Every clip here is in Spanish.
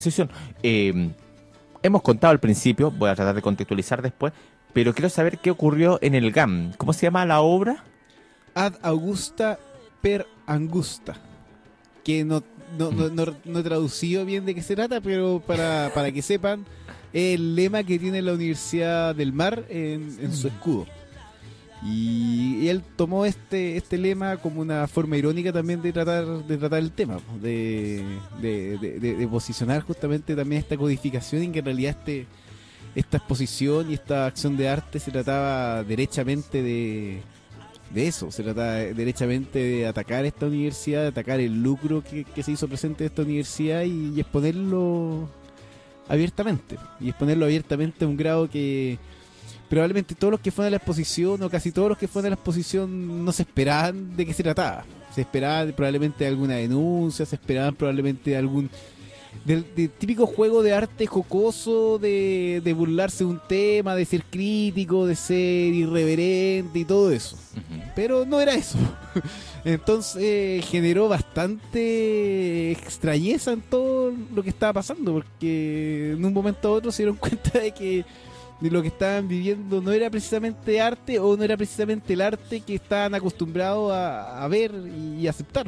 exposición. Hemos contado al principio, voy a tratar de contextualizar después, pero quiero saber qué ocurrió en el GAM. ¿Cómo se llama la obra? Ad Augusta per Angusta, que no he traducido bien de qué se trata, pero para que sepan, es el lema que tiene la Universidad del Mar en su escudo. Y él tomó este lema como una forma irónica también de tratar el tema, de posicionar justamente también esta codificación, en que en realidad esta exposición y esta acción de arte se trataba derechamente de eso, se trataba derechamente de atacar esta universidad, de atacar el lucro que se hizo presente de esta universidad y exponerlo abiertamente, a un grado que probablemente todos los que fueron a la exposición, o casi todos los que fueron a la exposición, no se esperaban de qué se trataba. Se esperaban probablemente alguna denuncia, se esperaban probablemente algún del típico juego de arte jocoso, de burlarse de un tema, de ser crítico, de ser irreverente y todo eso. Pero no era eso. Entonces generó bastante extrañeza en todo lo que estaba pasando, porque en un momento a otro se dieron cuenta de lo que estaban viviendo no era precisamente arte, o no era precisamente el arte que estaban acostumbrados a ver y aceptar.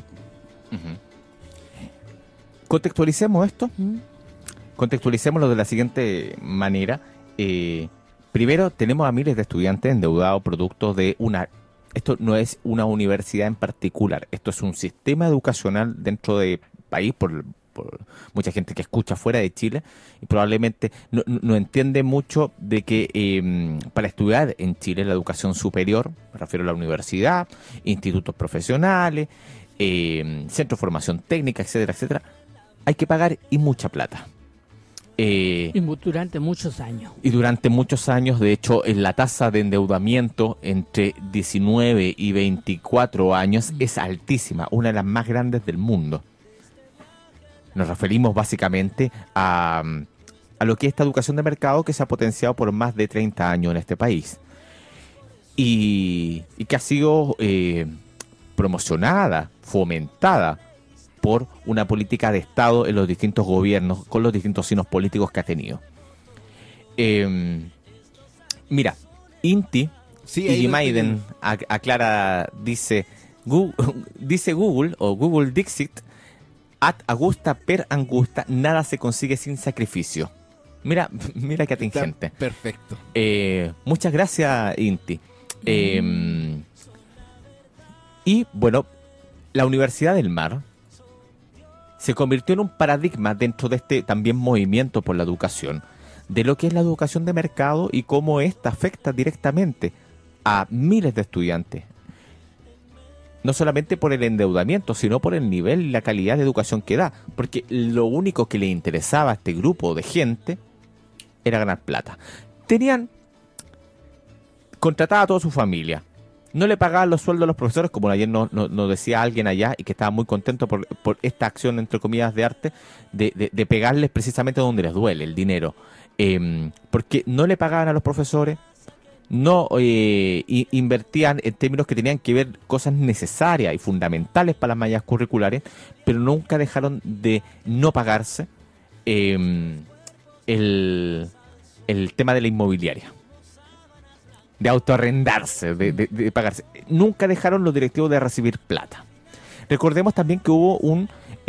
Contextualicemos esto. Contextualicémoslo de la siguiente manera. Primero, tenemos a miles de estudiantes endeudados producto de esto no es una universidad en particular, esto es un sistema educacional dentro del país, por mucha gente que escucha fuera de Chile y probablemente no entiende mucho de que para estudiar en Chile la educación superior, me refiero a la universidad, institutos profesionales, centros de formación técnica, etcétera, etcétera, hay que pagar y mucha plata. Y durante muchos años. Y durante muchos años, de hecho, la tasa de endeudamiento entre 19 y 24 años es altísima, una de las más grandes del mundo. Nos referimos básicamente a lo que es esta educación de mercado que se ha potenciado por más de 30 años en este país. Y que ha sido promocionada, fomentada por una política de Estado en los distintos gobiernos, con los distintos signos políticos que ha tenido. Mira, Inti, sí, y Maiden aclara, dice Google, o Google Dixit, ad Augusta per Angusta, nada se consigue sin sacrificio. Mira qué atingente. Está perfecto. Muchas gracias, Inti. Y bueno, la Universidad del Mar se convirtió en un paradigma dentro de este también movimiento por la educación, de lo que es la educación de mercado y cómo esta afecta directamente a miles de estudiantes. No solamente por el endeudamiento, sino por el nivel y la calidad de educación que da. Porque lo único que le interesaba a este grupo de gente era ganar plata. Tenían contratada a toda su familia. No le pagaban los sueldos a los profesores, como ayer nos decía alguien allá, y que estaba muy contento por esta acción, entre comillas, de arte, de pegarles precisamente donde les duele, el dinero. Porque no le pagaban a los profesores, no invertían en términos que tenían que ver cosas necesarias y fundamentales para las mallas curriculares, pero nunca dejaron de no pagarse el tema de la inmobiliaria, de autoarrendarse, de pagarse. Nunca dejaron los directivos de recibir plata. Recordemos también que hubo un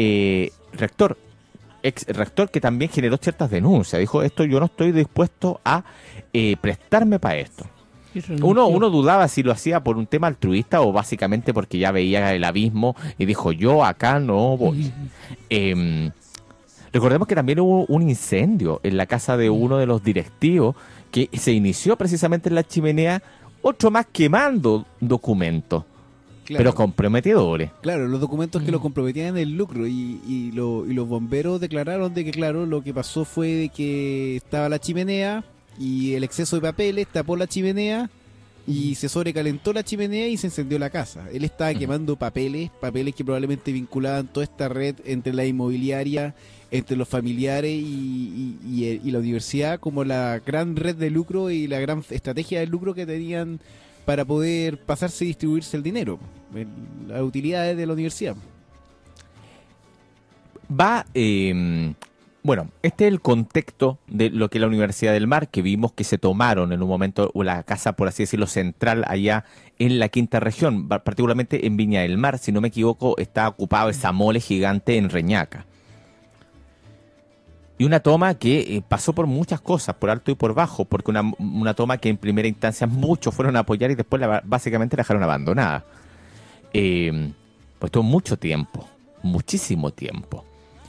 ex rector, que también generó ciertas denuncias. Dijo, yo no estoy dispuesto a prestarme para esto. Uno dudaba si lo hacía por un tema altruista o básicamente porque ya veía el abismo y dijo, yo acá no voy. Recordemos que también hubo un incendio en la casa de uno de los directivos que se inició precisamente en la chimenea, otro más quemando documentos, claro, pero comprometedores. Claro, los documentos que lo comprometían en el lucro y los bomberos declararon de que, claro, lo que pasó fue de que estaba la chimenea y el exceso de papeles tapó la chimenea y se sobrecalentó la chimenea y se encendió la casa. Él estaba quemando papeles que probablemente vinculaban toda esta red entre la inmobiliaria, entre los familiares y la universidad, como la gran red de lucro y la gran estrategia de lucro que tenían para poder pasarse y distribuirse el dinero, las utilidades de la universidad. Bueno, este es el contexto de lo que es la Universidad del Mar, que vimos que se tomaron en un momento la casa, por así decirlo, central allá en la quinta región, particularmente en Viña del Mar. Si no me equivoco, está ocupado esa mole gigante en Reñaca. Y una toma que pasó por muchas cosas, por alto y por bajo, porque una toma que en primera instancia muchos fueron a apoyar y después básicamente la dejaron abandonada. Pues tuvo mucho tiempo, muchísimo tiempo.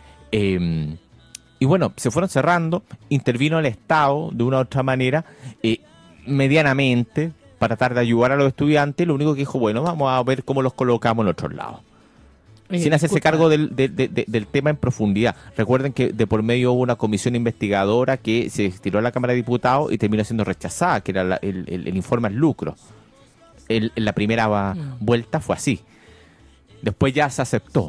Y bueno, se fueron cerrando, intervino el Estado de una u otra manera, medianamente, para tratar de ayudar a los estudiantes. Lo único que dijo, bueno, vamos a ver cómo los colocamos en otros lados. Sin hacerse cargo del tema en profundidad. Recuerden que de por medio hubo una comisión investigadora que se tiró a la Cámara de Diputados y terminó siendo rechazada, que era el informe al lucro. La primera vuelta fue así. Después ya se aceptó.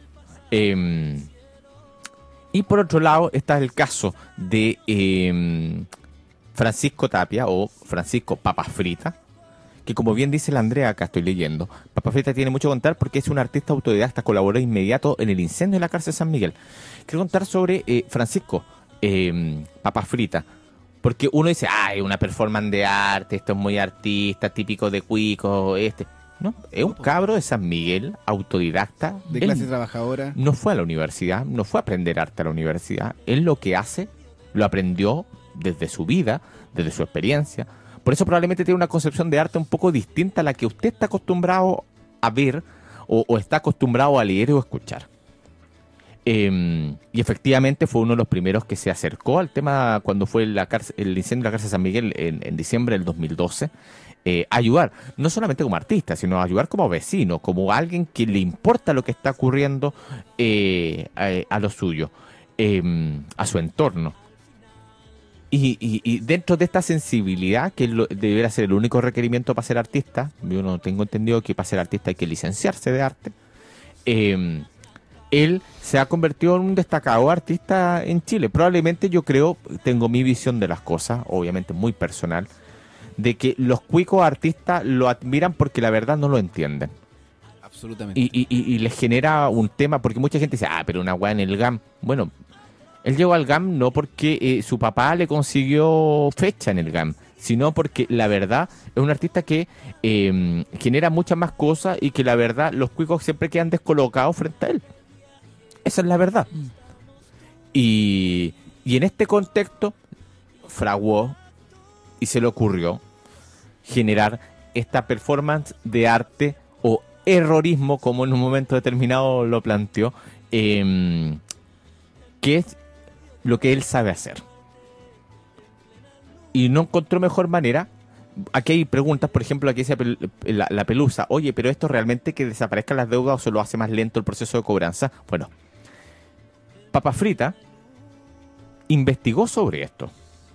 Y por otro lado está el caso de Francisco Tapia, o Francisco Papas Fritas, que como bien dice la Andrea, acá estoy leyendo, Papas Fritas tiene mucho que contar porque es un artista autodidacta, colaboró inmediato en el incendio de la cárcel de San Miguel. Quiero contar sobre Francisco Papas Fritas, porque uno dice, es una performance de arte, esto es muy artista, típico de cuico, No, es un cabro de San Miguel, autodidacta. De clase trabajadora. No fue a la universidad, no fue a aprender arte a la universidad. Él lo que hace, lo aprendió desde su vida, desde su experiencia. Por eso probablemente tiene una concepción de arte un poco distinta a la que usted está acostumbrado a ver o está acostumbrado a leer o escuchar. Y efectivamente fue uno de los primeros que se acercó al tema cuando fue el incendio de la cárcel de San Miguel en diciembre del 2012. Ayudar, no solamente como artista, sino ayudar como vecino, como alguien que le importa lo que está ocurriendo a lo suyo, a su entorno. Y dentro de esta sensibilidad, que debería ser el único requerimiento para ser artista, yo no tengo entendido que para ser artista hay que licenciarse de arte, él se ha convertido en un destacado artista en Chile. Probablemente yo creo, tengo mi visión de las cosas, obviamente muy personal, de que los cuicos artistas lo admiran porque la verdad no lo entienden. Absolutamente. Y les genera un tema, porque mucha gente dice, pero una weá en el GAM. Bueno, él llegó al GAM no porque su papá le consiguió fecha en el GAM, sino porque la verdad es un artista que genera muchas más cosas y que la verdad los cuicos siempre quedan descolocados frente a él. Esa es la verdad. Y en este contexto fraguó y se le ocurrió generar esta performance de arte o errorismo, como en un momento determinado lo planteó, que es lo que él sabe hacer. Y no encontró mejor manera. Aquí hay preguntas, por ejemplo, aquí dice la Pelusa, oye, pero esto realmente que desaparezcan las deudas o se lo hace más lento el proceso de cobranza. Bueno, Papas Fritas investigó sobre esto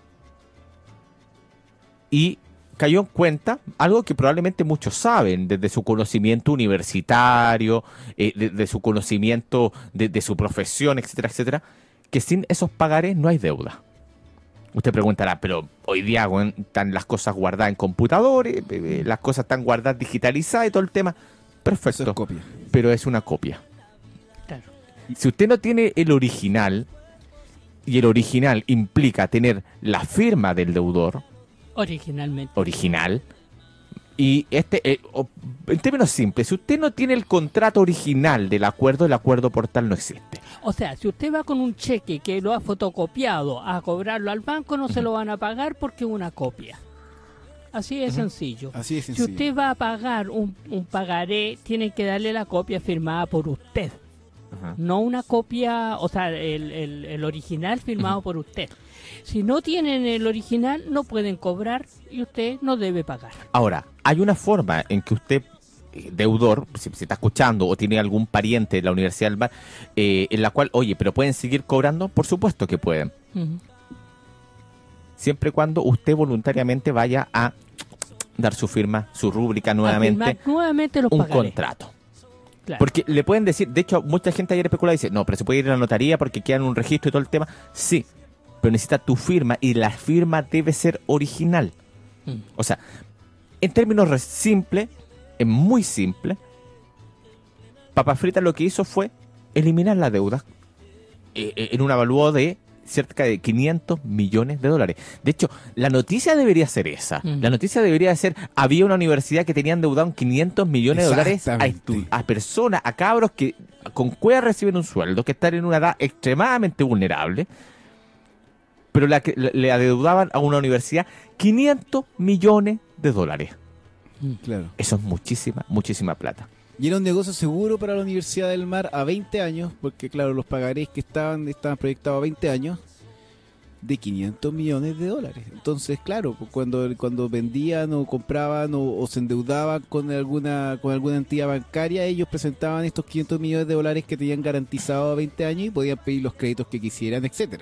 y cayó en cuenta algo que probablemente muchos saben desde su conocimiento universitario, de su conocimiento de su profesión, etcétera, etcétera, que sin esos pagares no hay deuda. Usted preguntará, pero hoy día están las cosas guardadas en computadores, las cosas están guardadas digitalizadas y todo el tema. Perfecto, eso es copia. Pero es una copia. Claro. Si usted no tiene el original, y el original implica tener la firma del deudor, original, y en términos simples, si usted no tiene el contrato original del acuerdo, el acuerdo portal no existe. O sea, si usted va con un cheque que lo ha fotocopiado a cobrarlo al banco, no se lo van a pagar porque es una copia. Así es sencillo. Así es sencillo. Si usted va a pagar un pagaré, tiene que darle la copia firmada por usted. No una copia, o sea, el original firmado por usted. Si no tienen el original, no pueden cobrar y usted no debe pagar. Ahora, hay una forma en que usted, deudor, si está escuchando o tiene algún pariente de la Universidad del Mar, en la cual, oye, ¿pero pueden seguir cobrando? Por supuesto que pueden. Siempre y cuando usted voluntariamente vaya a dar su firma, su rúbrica nuevamente, los un pagaré. Contrato. Claro. Porque le pueden decir, de hecho, mucha gente ayer especula y dice, no, pero se puede ir a la notaría porque queda en un registro y todo el tema. Sí, pero necesita tu firma y la firma debe ser original. O sea, en términos simples, es muy simple, Papas Fritas lo que hizo fue eliminar la deuda en un avalúo de cerca de 500 millones de dólares. De hecho, la noticia debería ser esa. La noticia debería ser, había una universidad que tenía endeudado 500 millones de dólares a personas, a cabros que con cueva reciben un sueldo, que están en una edad extremadamente vulnerable, pero le adeudaban a una universidad 500 millones de dólares. Claro. Eso es muchísima, muchísima plata. Y era un negocio seguro para la Universidad del Mar a 20 años, porque claro, los pagarés que estaban proyectados a 20 años, de 500 millones de dólares. Entonces, claro, cuando vendían o compraban o se endeudaban con alguna entidad bancaria, ellos presentaban estos 500 millones de dólares que tenían garantizados a 20 años y podían pedir los créditos que quisieran, etcétera.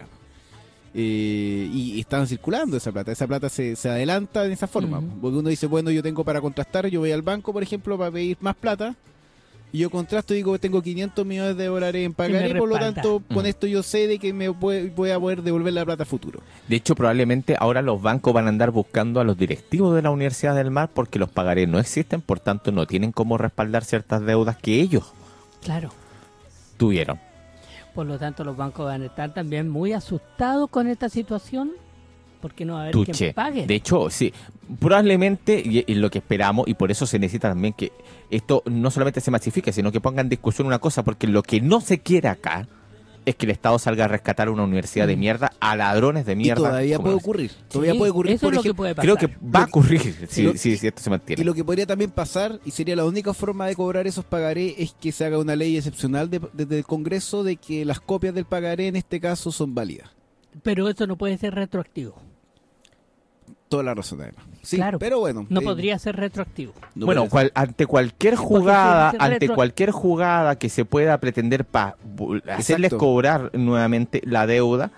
Y estaban circulando esa plata se adelanta en esa forma, porque uno dice, bueno, yo tengo para contrastar, yo voy al banco, por ejemplo, para pedir más plata, y yo contrasto y digo que tengo 500 millones de dólares en pagaré, por lo tanto, con esto yo sé de que voy a poder devolver la plata a futuro. De hecho, probablemente ahora los bancos van a andar buscando a los directivos de la Universidad del Mar porque los pagarés no existen, por tanto no tienen cómo respaldar ciertas deudas que ellos tuvieron. Por lo tanto, los bancos van a estar también muy asustados con esta situación, porque no va a haber quien pague. De hecho, sí, probablemente, y lo que esperamos, y por eso se necesita también que esto no solamente se masifique, sino que ponga en discusión una cosa, porque lo que no se quiere acá es que el Estado salga a rescatar una universidad de mierda a ladrones de mierda. Y todavía puede ocurrir. Eso es lo que puede pasar. Creo que va a ocurrir si esto se mantiene. Y lo que podría también pasar, y sería la única forma de cobrar esos pagarés, es que se haga una ley excepcional desde el Congreso de que las copias del pagaré en este caso son válidas. Pero eso no puede ser retroactivo. Toda la razón, además. Sí, claro, pero bueno. No podría ser retroactivo. Bueno, ante cualquier jugada, que se pueda pretender para hacerles cobrar nuevamente la deuda,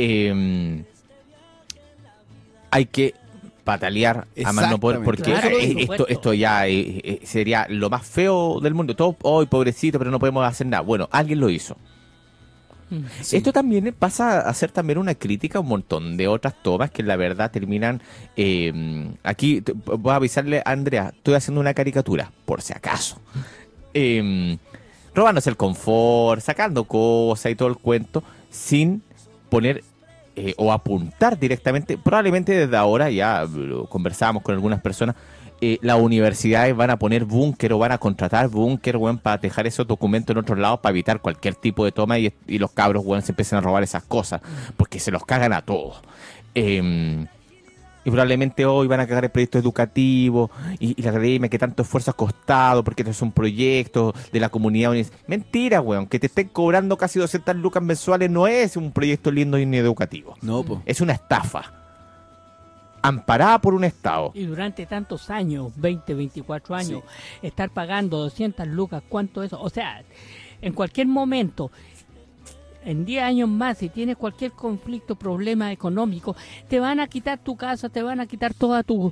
hay que patalear a más no poder, porque esto ya sería lo más feo del mundo. Todo, hoy pobrecito, pero no podemos hacer nada. Bueno, alguien lo hizo. Sí. Esto también pasa a ser también una crítica a un montón de otras tomas que la verdad terminan... aquí voy a avisarle a Andrea, estoy haciendo una caricatura, por si acaso. Robándose el confort, sacando cosas y todo el cuento, sin poner o apuntar directamente, probablemente desde ahora, ya lo conversábamos con algunas personas, las universidades van a poner búnker o van a contratar búnker, para dejar esos documentos en otros lados para evitar cualquier tipo de toma y los cabros, se empiezan a robar esas cosas porque se los cagan a todos. Y probablemente hoy van a cagar el proyecto educativo y la academia que tanto esfuerzo ha costado porque esto es un proyecto de la comunidad. Mentira, que te estén cobrando casi 200 lucas mensuales no es un proyecto lindo y ni educativo. No, po. Es una estafa amparada por un Estado. Y durante tantos años, 20, 24 años, estar pagando 200 lucas, ¿cuánto es eso? O sea, en cualquier momento, en 10 años más, si tienes cualquier conflicto, problema económico, te van a quitar tu casa, te van a quitar todas tus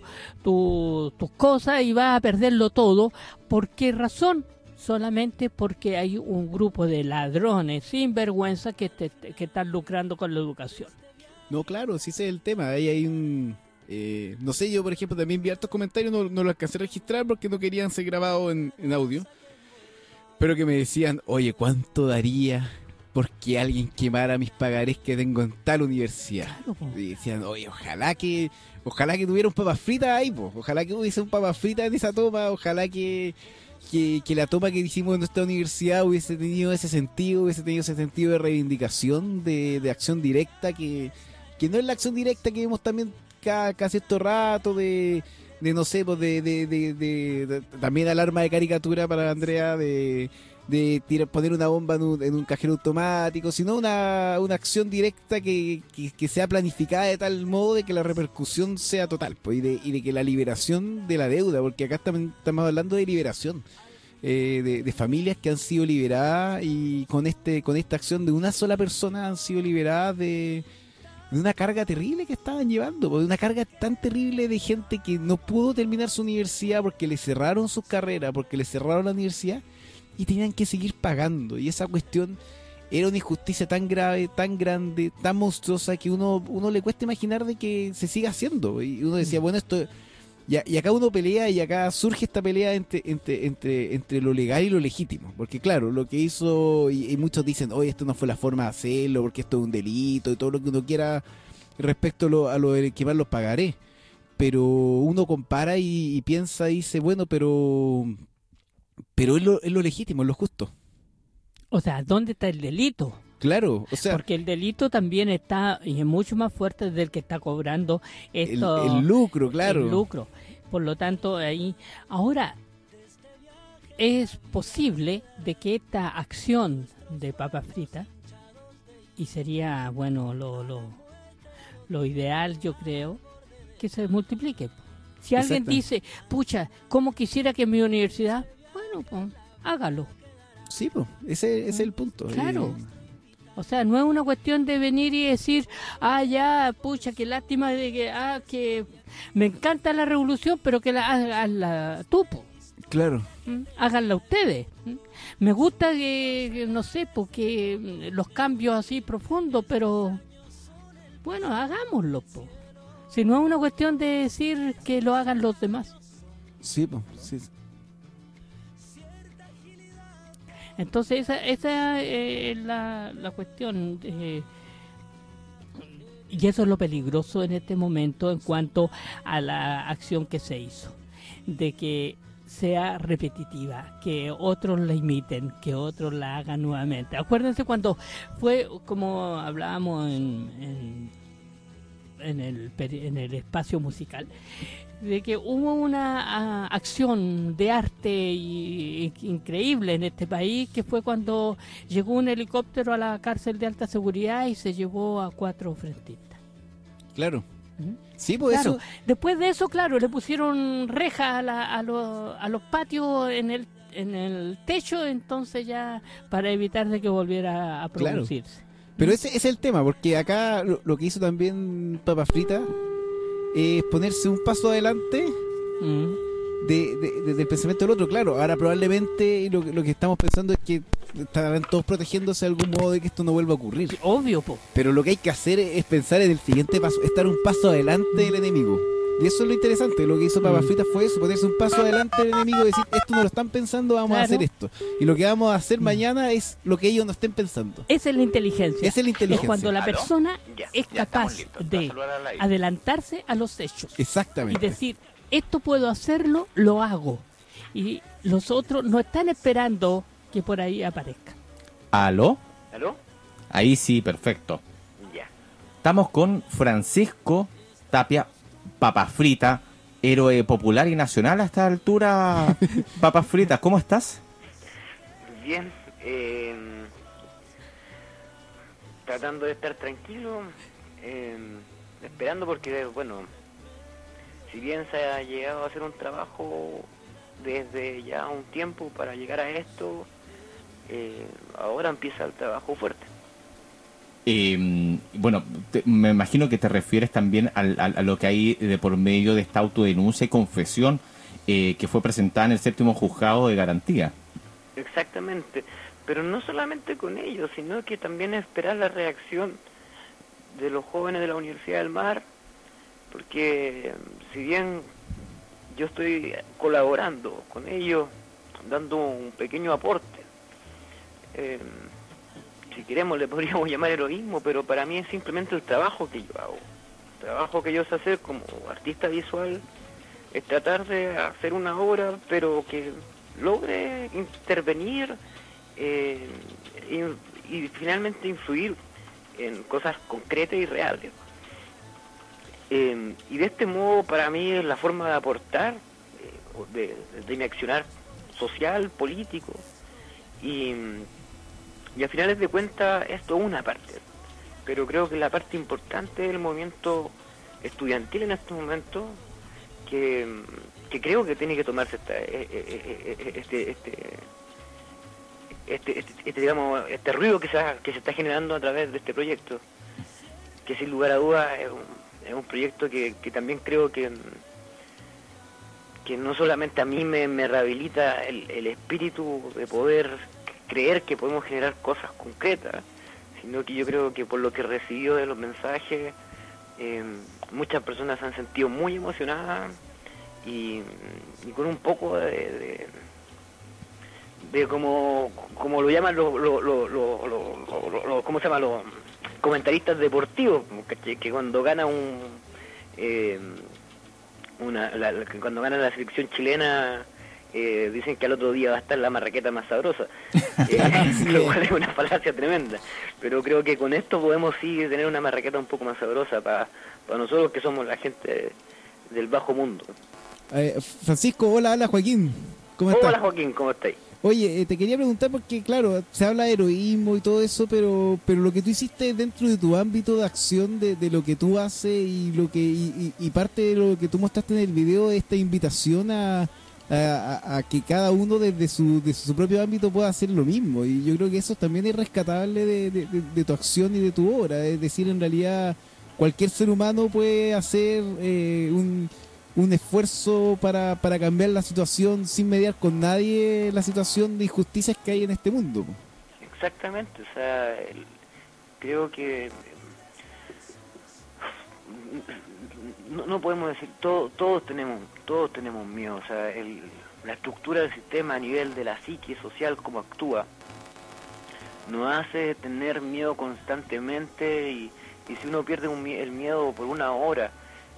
cosas y vas a perderlo todo. ¿Por qué razón? Solamente porque hay un grupo de ladrones sin vergüenza que están lucrando con la educación. No, claro, sí, ese es el tema. Ahí hay un... no sé, yo por ejemplo también vi hartos comentarios, no lo alcancé a registrar porque no querían ser grabados en audio, pero que me decían, oye, ¿cuánto daría porque alguien quemara mis pagarés que tengo en tal universidad? Claro, y decían, oye, ojalá que tuviera un papas fritas ahí, ojalá que hubiese un papas fritas en esa toma, ojalá que la toma que hicimos en nuestra universidad hubiese tenido ese sentido de reivindicación, de acción directa, que no es la acción directa que vemos también cada cierto rato de no sé, pues de también alarma de caricatura para Andrea de poner una bomba en un cajero automático, sino una acción directa que sea planificada de tal modo de que la repercusión sea total, pues, y de que la liberación de la deuda, porque acá estamos hablando de liberación de familias que han sido liberadas y con esta acción de una sola persona han sido liberadas de una carga terrible que estaban llevando, de una carga tan terrible de gente que no pudo terminar su universidad porque le cerraron sus carreras, porque le cerraron la universidad y tenían que seguir pagando. Y esa cuestión era una injusticia tan grave, tan grande, tan monstruosa que uno le cuesta imaginar de que se siga haciendo. Y uno decía, bueno, esto Y acá uno pelea y acá surge esta pelea entre lo legal y lo legítimo. Porque claro, lo que hizo, y muchos dicen, oye, esto no fue la forma de hacerlo, porque esto es un delito y todo lo que uno quiera respecto a lo de quemar los pagarés. Pero uno compara y piensa y dice, bueno, pero es lo legítimo, es lo justo. O sea, ¿dónde está el delito? Claro, o sea... Porque el delito también está, y es mucho más fuerte del que está cobrando esto, el lucro, claro. el lucro. Por lo tanto, ahí... Ahora, es posible de que esta acción de papas fritas, y sería, bueno, lo ideal, yo creo, que se multiplique. Si alguien dice, pucha, ¿cómo quisiera que en mi universidad? Bueno, pues, hágalo. Sí, pues, ese es el punto. Claro. O sea, no es una cuestión de venir y decir, ya, pucha, qué lástima de que me encanta la revolución, pero que la tú, po. Claro. Háganla ustedes. Me gusta que no sé, porque los cambios así profundos, pero bueno, hagámoslo, po. Si no es una cuestión de decir que lo hagan los demás. Sí, pues, sí. Entonces esa es la cuestión. Y eso es lo peligroso en este momento en cuanto a la acción que se hizo. De que sea repetitiva, que otros la imiten, que otros la hagan nuevamente. Acuérdense cuando fue, como hablábamos en el espacio musical, de que hubo una acción de arte increíble en este país, que fue cuando llegó un helicóptero a la cárcel de alta seguridad y se llevó a 4 frentistas. Claro. Sí, pues claro, eso. Después de eso, claro, le pusieron rejas a los patios en el techo, entonces ya para evitar de que volviera a producirse. Claro. Pero ese es el tema, porque acá lo que hizo también Papa Frita es ponerse un paso adelante del pensamiento del otro. Claro, ahora probablemente lo que estamos pensando es que estarán todos protegiéndose de algún modo de que esto no vuelva a ocurrir. Sí, obvio, po. Pero lo que hay que hacer es pensar en el siguiente paso, estar un paso adelante del enemigo. Y eso es lo interesante, lo que hizo Papa Frita fue eso, ponerse un paso adelante del enemigo y decir, esto no lo están pensando, vamos a hacer esto. Y lo que vamos a hacer mañana es lo que ellos no estén pensando. Esa es la inteligencia. Esa es la inteligencia. Es cuando la ¿Aló? persona Ya, es ya capaz estamos listos. de Saludar al aire. adelantarse a los hechos. Exactamente. Y decir, esto puedo hacerlo, lo hago. Y los otros no están esperando que por ahí aparezca. ¿Aló? ¿Aló? Ahí sí, perfecto. Ya. Estamos con Francisco Tapia, Papas Frita, héroe popular y nacional a esta altura. Papas Fritas, ¿cómo estás? Bien. Tratando de estar tranquilo, esperando porque, bueno, si bien se ha llegado a hacer un trabajo desde ya un tiempo para llegar a esto, ahora empieza el trabajo fuerte. Bueno, me imagino que te refieres también a lo que hay de por medio de esta autodenuncia y confesión que fue presentada en el 7º Juzgado de Garantía. Exactamente, pero no solamente con ellos, sino que también esperar la reacción de los jóvenes de la Universidad del Mar, porque si bien yo estoy colaborando con ellos, dando un pequeño aporte, si queremos le podríamos llamar heroísmo, pero para mí es simplemente el trabajo que yo hago. El trabajo que yo sé hacer como artista visual es tratar de hacer una obra, pero que logre intervenir y finalmente influir en cosas concretas y reales. Y de este modo para mí es la forma de aportar de mi accionar social, político, y a finales de cuentas esto es una parte, pero creo que la parte importante del movimiento estudiantil en este momento, que creo que tiene que tomarse este ruido que se está generando a través de este proyecto, que sin lugar a dudas es un proyecto que también creo que no solamente a mí me rehabilita el espíritu de poder creer que podemos generar cosas concretas, sino que yo creo que por lo que he recibido de los mensajes, muchas personas se han sentido muy emocionadas y con un poco de como lo llaman ¿cómo se llama? Los comentaristas deportivos, que cuando gana cuando gana la selección chilena dicen que al otro día va a estar la marraqueta más sabrosa, lo cual es una falacia tremenda, pero creo que con esto podemos sí tener una marraqueta un poco más sabrosa para nosotros que somos la gente del bajo mundo. Francisco, hola Joaquín, ¿cómo estás? Hola Joaquín, ¿cómo estáis? Oye, te quería preguntar porque, claro, se habla de heroísmo y todo eso, pero lo que tú hiciste dentro de tu ámbito de acción, de lo que tú haces y lo que y parte de lo que tú mostraste en el video, esta invitación a que cada uno desde su propio ámbito pueda hacer lo mismo. Y yo creo que eso también es rescatable de tu acción y de tu obra. Es decir, en realidad, cualquier ser humano puede hacer un esfuerzo para cambiar la situación sin mediar con nadie la situación de injusticias que hay en este mundo. Exactamente, o sea, creo que no podemos decir, todos tenemos miedo, o sea, la estructura del sistema a nivel de la psique social, como actúa, nos hace tener miedo constantemente y si uno pierde el miedo por una hora,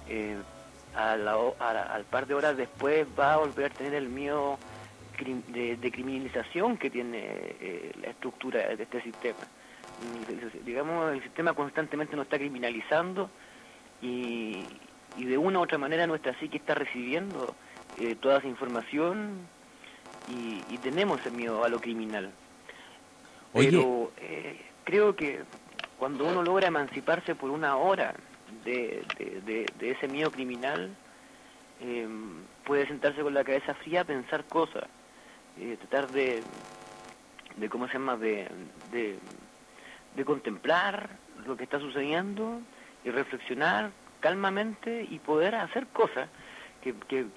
al par de horas después va a volver a tener el miedo de criminalización que tiene la estructura de este sistema. Digamos, el sistema constantemente nos está criminalizando y de una u otra manera nuestra psique está recibiendo toda esa información y tenemos el miedo a lo criminal. Pero creo que cuando uno logra emanciparse por una hora de ese miedo criminal, puede sentarse con la cabeza fría a pensar cosas, tratar de ¿cómo se llama? De contemplar lo que está sucediendo y reflexionar calmamente y poder hacer cosas que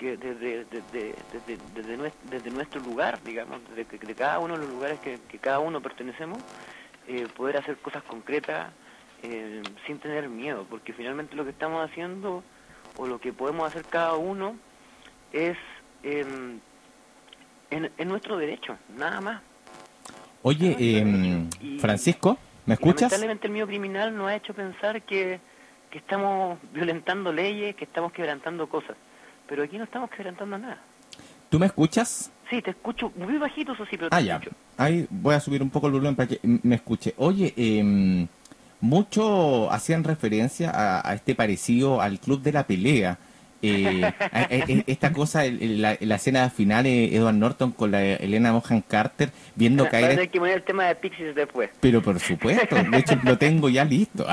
desde nuestro lugar, digamos, de cada uno de los lugares que cada uno pertenecemos, poder hacer cosas concretas sin tener miedo, porque finalmente lo que estamos haciendo o lo que podemos hacer cada uno es en nuestro derecho, nada más. Oye, Francisco, ¿me escuchas? Lamentablemente el miedo criminal nos ha hecho pensar que estamos violentando leyes, que estamos quebrantando cosas, pero aquí no estamos quebrantando nada. ¿Tú me escuchas? Sí, te escucho muy bajito, eso sí, pero te escucho. Ya. Ahí voy a subir un poco el volumen para que me escuche. Oye, muchos hacían referencia a este parecido al Club de la Pelea. Esta cosa, la escena final, Edward Norton con la Helena Bonham Carter viendo caer... Hay que poner el tema de Pixies después. Pero por supuesto, de hecho lo tengo ya listo.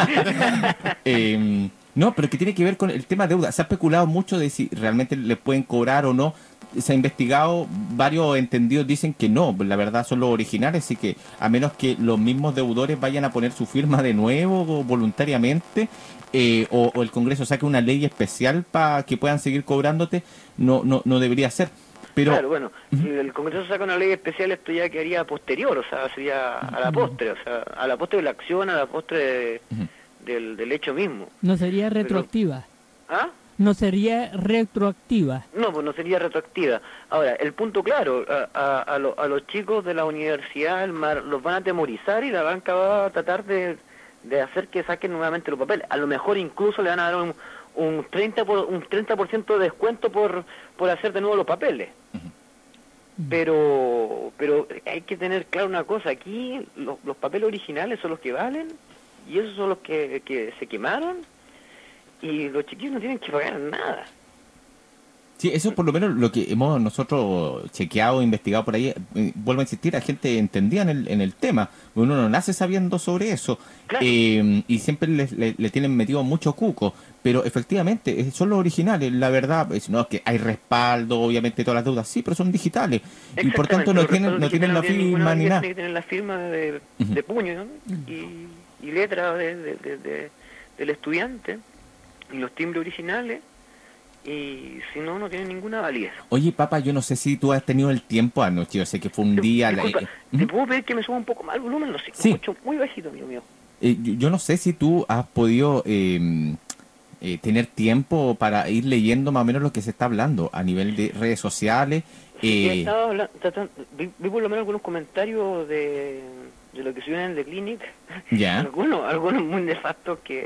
No, pero que tiene que ver con el tema deuda. Se ha especulado mucho de si realmente le pueden cobrar o no. Se ha investigado, varios entendidos dicen que no, la verdad son los originales, así que a menos que los mismos deudores vayan a poner su firma de nuevo voluntariamente, o el Congreso saque una ley especial para que puedan seguir cobrándote, no debería ser. Pero, claro, bueno, si el Congreso saca una ley especial, esto ya quedaría posterior, o sea, sería a la postre, o sea, a la postre de la acción, a la postre del hecho mismo. No sería retroactiva. ¿Ah? No sería retroactiva. No, pues no sería retroactiva. Ahora, el punto claro, a los chicos de la universidad los van a atemorizar y la banca va a tratar de hacer que saquen nuevamente los papeles. A lo mejor incluso le van a dar un 30% de descuento por hacer de nuevo los papeles. Pero hay que tener claro una cosa, aquí los papeles originales son los que valen y esos son los que se quemaron. Y los chiquillos no tienen que pagar nada. Sí, eso es por lo menos lo que hemos nosotros chequeado, investigado por ahí. Vuelvo a insistir, la gente entendía en el tema. Uno no nace sabiendo sobre eso. Claro. Y siempre le tienen metido mucho cuco. Pero efectivamente, son los originales. La verdad, no es que hay respaldo, obviamente todas las deudas, sí, pero son digitales. Y por tanto no tienen la firma ni nada. Tienen que tener la firma de puño, ¿no? y letra del estudiante. Y los timbres originales, y si no tienen ninguna validez. Oye, papá, yo no sé si tú has tenido el tiempo anoche, yo sé que fue un día... Disculpa, ¿te puedo pedir que me suba un poco más el volumen? Lo sí. escucho muy bajito, amigo mío. Yo no sé si tú has podido tener tiempo para ir leyendo más o menos lo que se está hablando a nivel de redes sociales. Sí, vi por lo menos algunos comentarios de lo que se viene en The Clinic. Ya. Algunos muy nefastos que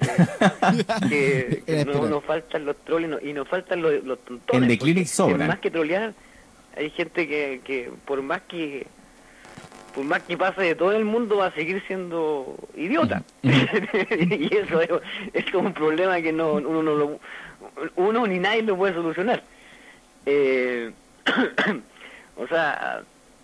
nos faltan los troles y nos faltan los tontones. En The Clinic sobran. Más que trolear, hay gente que por más que pase de todo el mundo va a seguir siendo idiota. Y eso es un problema que uno ni nadie lo puede solucionar. O sea,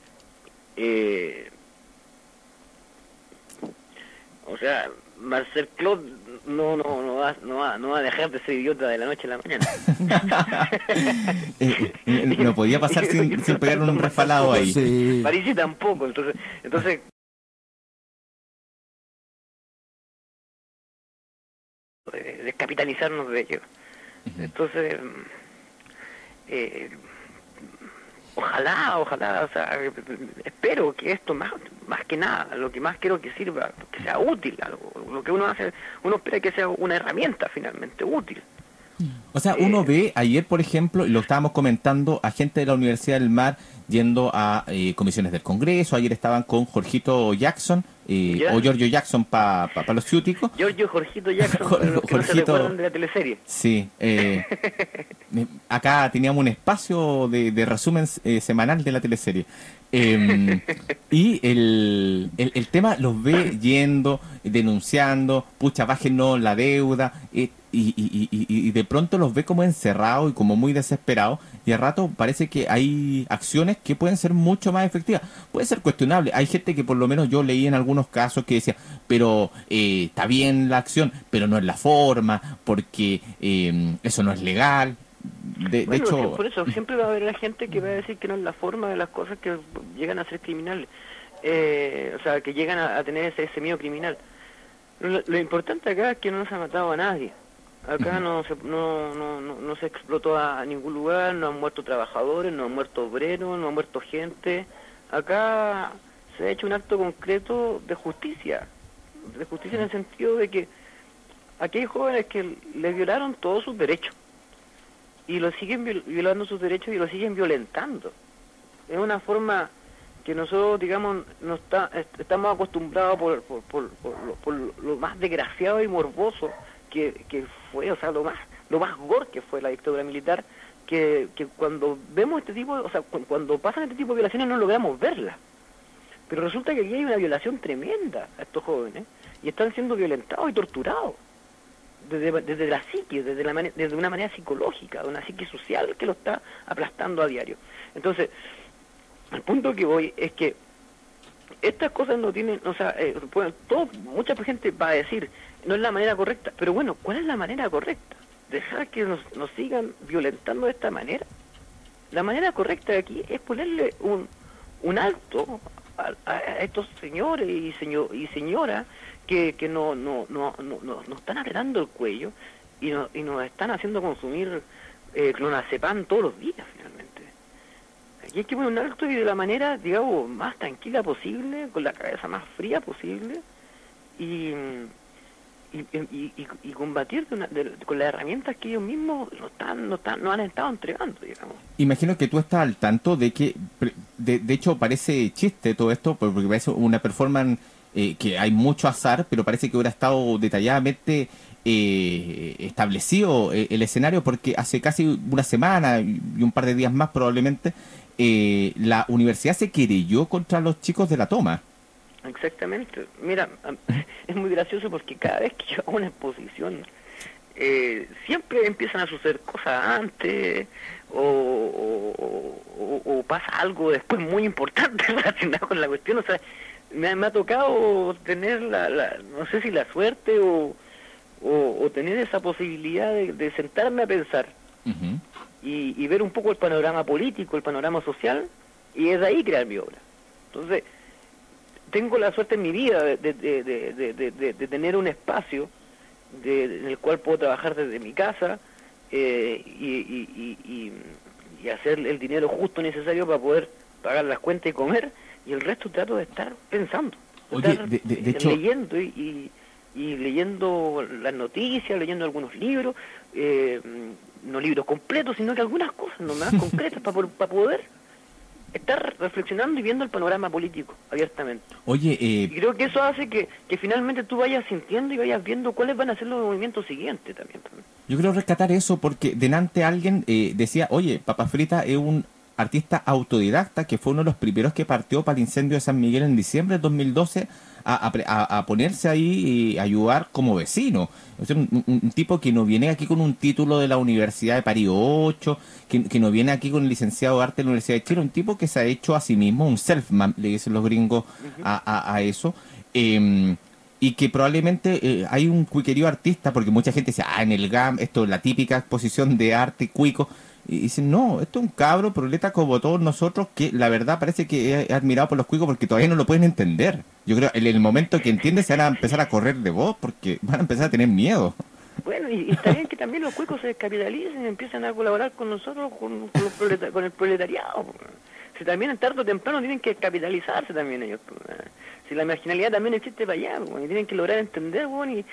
Marcel Claude no va a dejar de ser idiota de la noche a la mañana. No podía pasar sin pegar un resfalado ahí. Sí. Parisi tampoco, entonces descapitalizarnos de ellos. Entonces, ojalá, o sea, espero que esto más que nada, lo que más quiero que sirva, que sea útil, lo que uno hace, uno espera que sea una herramienta finalmente útil. O sea, uno ve ayer, por ejemplo, y lo estábamos comentando, a gente de la Universidad del Mar yendo a comisiones del Congreso. Ayer estaban con Jorgito Jackson, o Giorgio Jackson para los ciúticos. Jorgito Jackson, para los que no se recuerdan de la teleserie. Sí. Acá teníamos un espacio de resumen semanal de la teleserie. Y el tema los ve yendo, denunciando, pucha, bájenos la deuda, y de pronto los ve como encerrados y como muy desesperados, y a rato parece que hay acciones que pueden ser mucho más efectivas. Puede ser cuestionable, hay gente que por lo menos yo leí en algunos casos que decía, pero está bien la acción, pero no es la forma, porque eso no es legal. De hecho, por eso siempre va a haber la gente que va a decir que no es la forma de las cosas que llegan a ser criminales, o sea, que llegan a tener ese miedo criminal. Lo importante acá es que no se ha matado a nadie. Acá no se explotó a ningún lugar, no han muerto trabajadores, no han muerto obreros, no han muerto gente. Acá se ha hecho un acto concreto de justicia en el sentido de que aquí hay jóvenes que le violaron todos sus derechos y lo siguen violando sus derechos y lo siguen violentando. Es una forma que nosotros, digamos, estamos acostumbrados por lo más desgraciado y morboso que fue, o sea, lo más gore que fue la dictadura militar, que cuando vemos este tipo, o sea, cuando pasan este tipo de violaciones no logramos verlas. Pero resulta que aquí hay una violación tremenda a estos jóvenes y están siendo violentados y torturados desde la psique, desde una manera psicológica, de una psique social que lo está aplastando a diario. Entonces, el punto que voy es que estas cosas no tienen, o sea, mucha gente va a decir, no es la manera correcta, pero bueno, ¿cuál es la manera correcta? ¿Dejar que nos sigan violentando de esta manera? La manera correcta de aquí es ponerle un alto a estos señores y señoras que nos están apretando el cuello y nos están haciendo consumir clonazepam todos los días finalmente. Aquí hay que poner un alto y de la manera, digamos, más tranquila posible, con la cabeza más fría posible y combatir con las herramientas que ellos mismos nos han estado entregando, digamos. Imagino que tú estás al tanto de que, de hecho parece chiste todo esto, porque parece una performance que hay mucho azar, pero parece que hubiera estado detalladamente establecido el escenario, porque hace casi una semana y un par de días más probablemente, la universidad se querelló contra los chicos de la toma. Exactamente. Mira, es muy gracioso porque cada vez que yo hago una exposición, siempre empiezan a suceder cosas antes o pasa algo después muy importante relacionado con la cuestión. O sea, me ha tocado tener no sé si la suerte o tener esa posibilidad de sentarme a pensar y ver un poco el panorama político, el panorama social, y es de ahí crear mi obra. Entonces, tengo la suerte en mi vida de tener un espacio en el cual puedo trabajar desde mi casa y hacer el dinero justo necesario para poder pagar las cuentas y comer, y el resto trato de estar pensando, Oye, de hecho, leyendo y y leyendo las noticias, leyendo algunos libros, no libros completos, sino que algunas cosas nomás concretas para poder estar reflexionando y viendo el panorama político abiertamente. Oye, y creo que eso hace que finalmente tú vayas sintiendo y vayas viendo cuáles van a ser los movimientos siguientes también. Yo quiero rescatar eso porque delante alguien decía, oye, Papa Frita es un artista autodidacta que fue uno de los primeros que partió para el incendio de San Miguel en diciembre de 2012 a ponerse ahí y ayudar como vecino. O sea, un tipo que no viene aquí con un título de la Universidad de París 8, que no viene aquí con el licenciado de arte de la Universidad de Chile, un tipo que se ha hecho a sí mismo, un self-man, le dicen los gringos a eso. Y que probablemente hay un cuiquerío artista, porque mucha gente dice, en el GAM, esto es la típica exposición de arte cuico. Y dicen, no, esto es un cabro proleta como todos nosotros, que la verdad parece que es admirado por los cuicos porque todavía no lo pueden entender. Yo creo que en el momento que entiendes se van a empezar a correr de vos porque van a empezar a tener miedo. Bueno, y está bien que también los cuicos se descapitalicen y empiezan a colaborar con nosotros, con el proletariado. Si también tarde o temprano tienen que capitalizarse también ellos. Si la marginalidad también existe para allá, y tienen que lograr entender,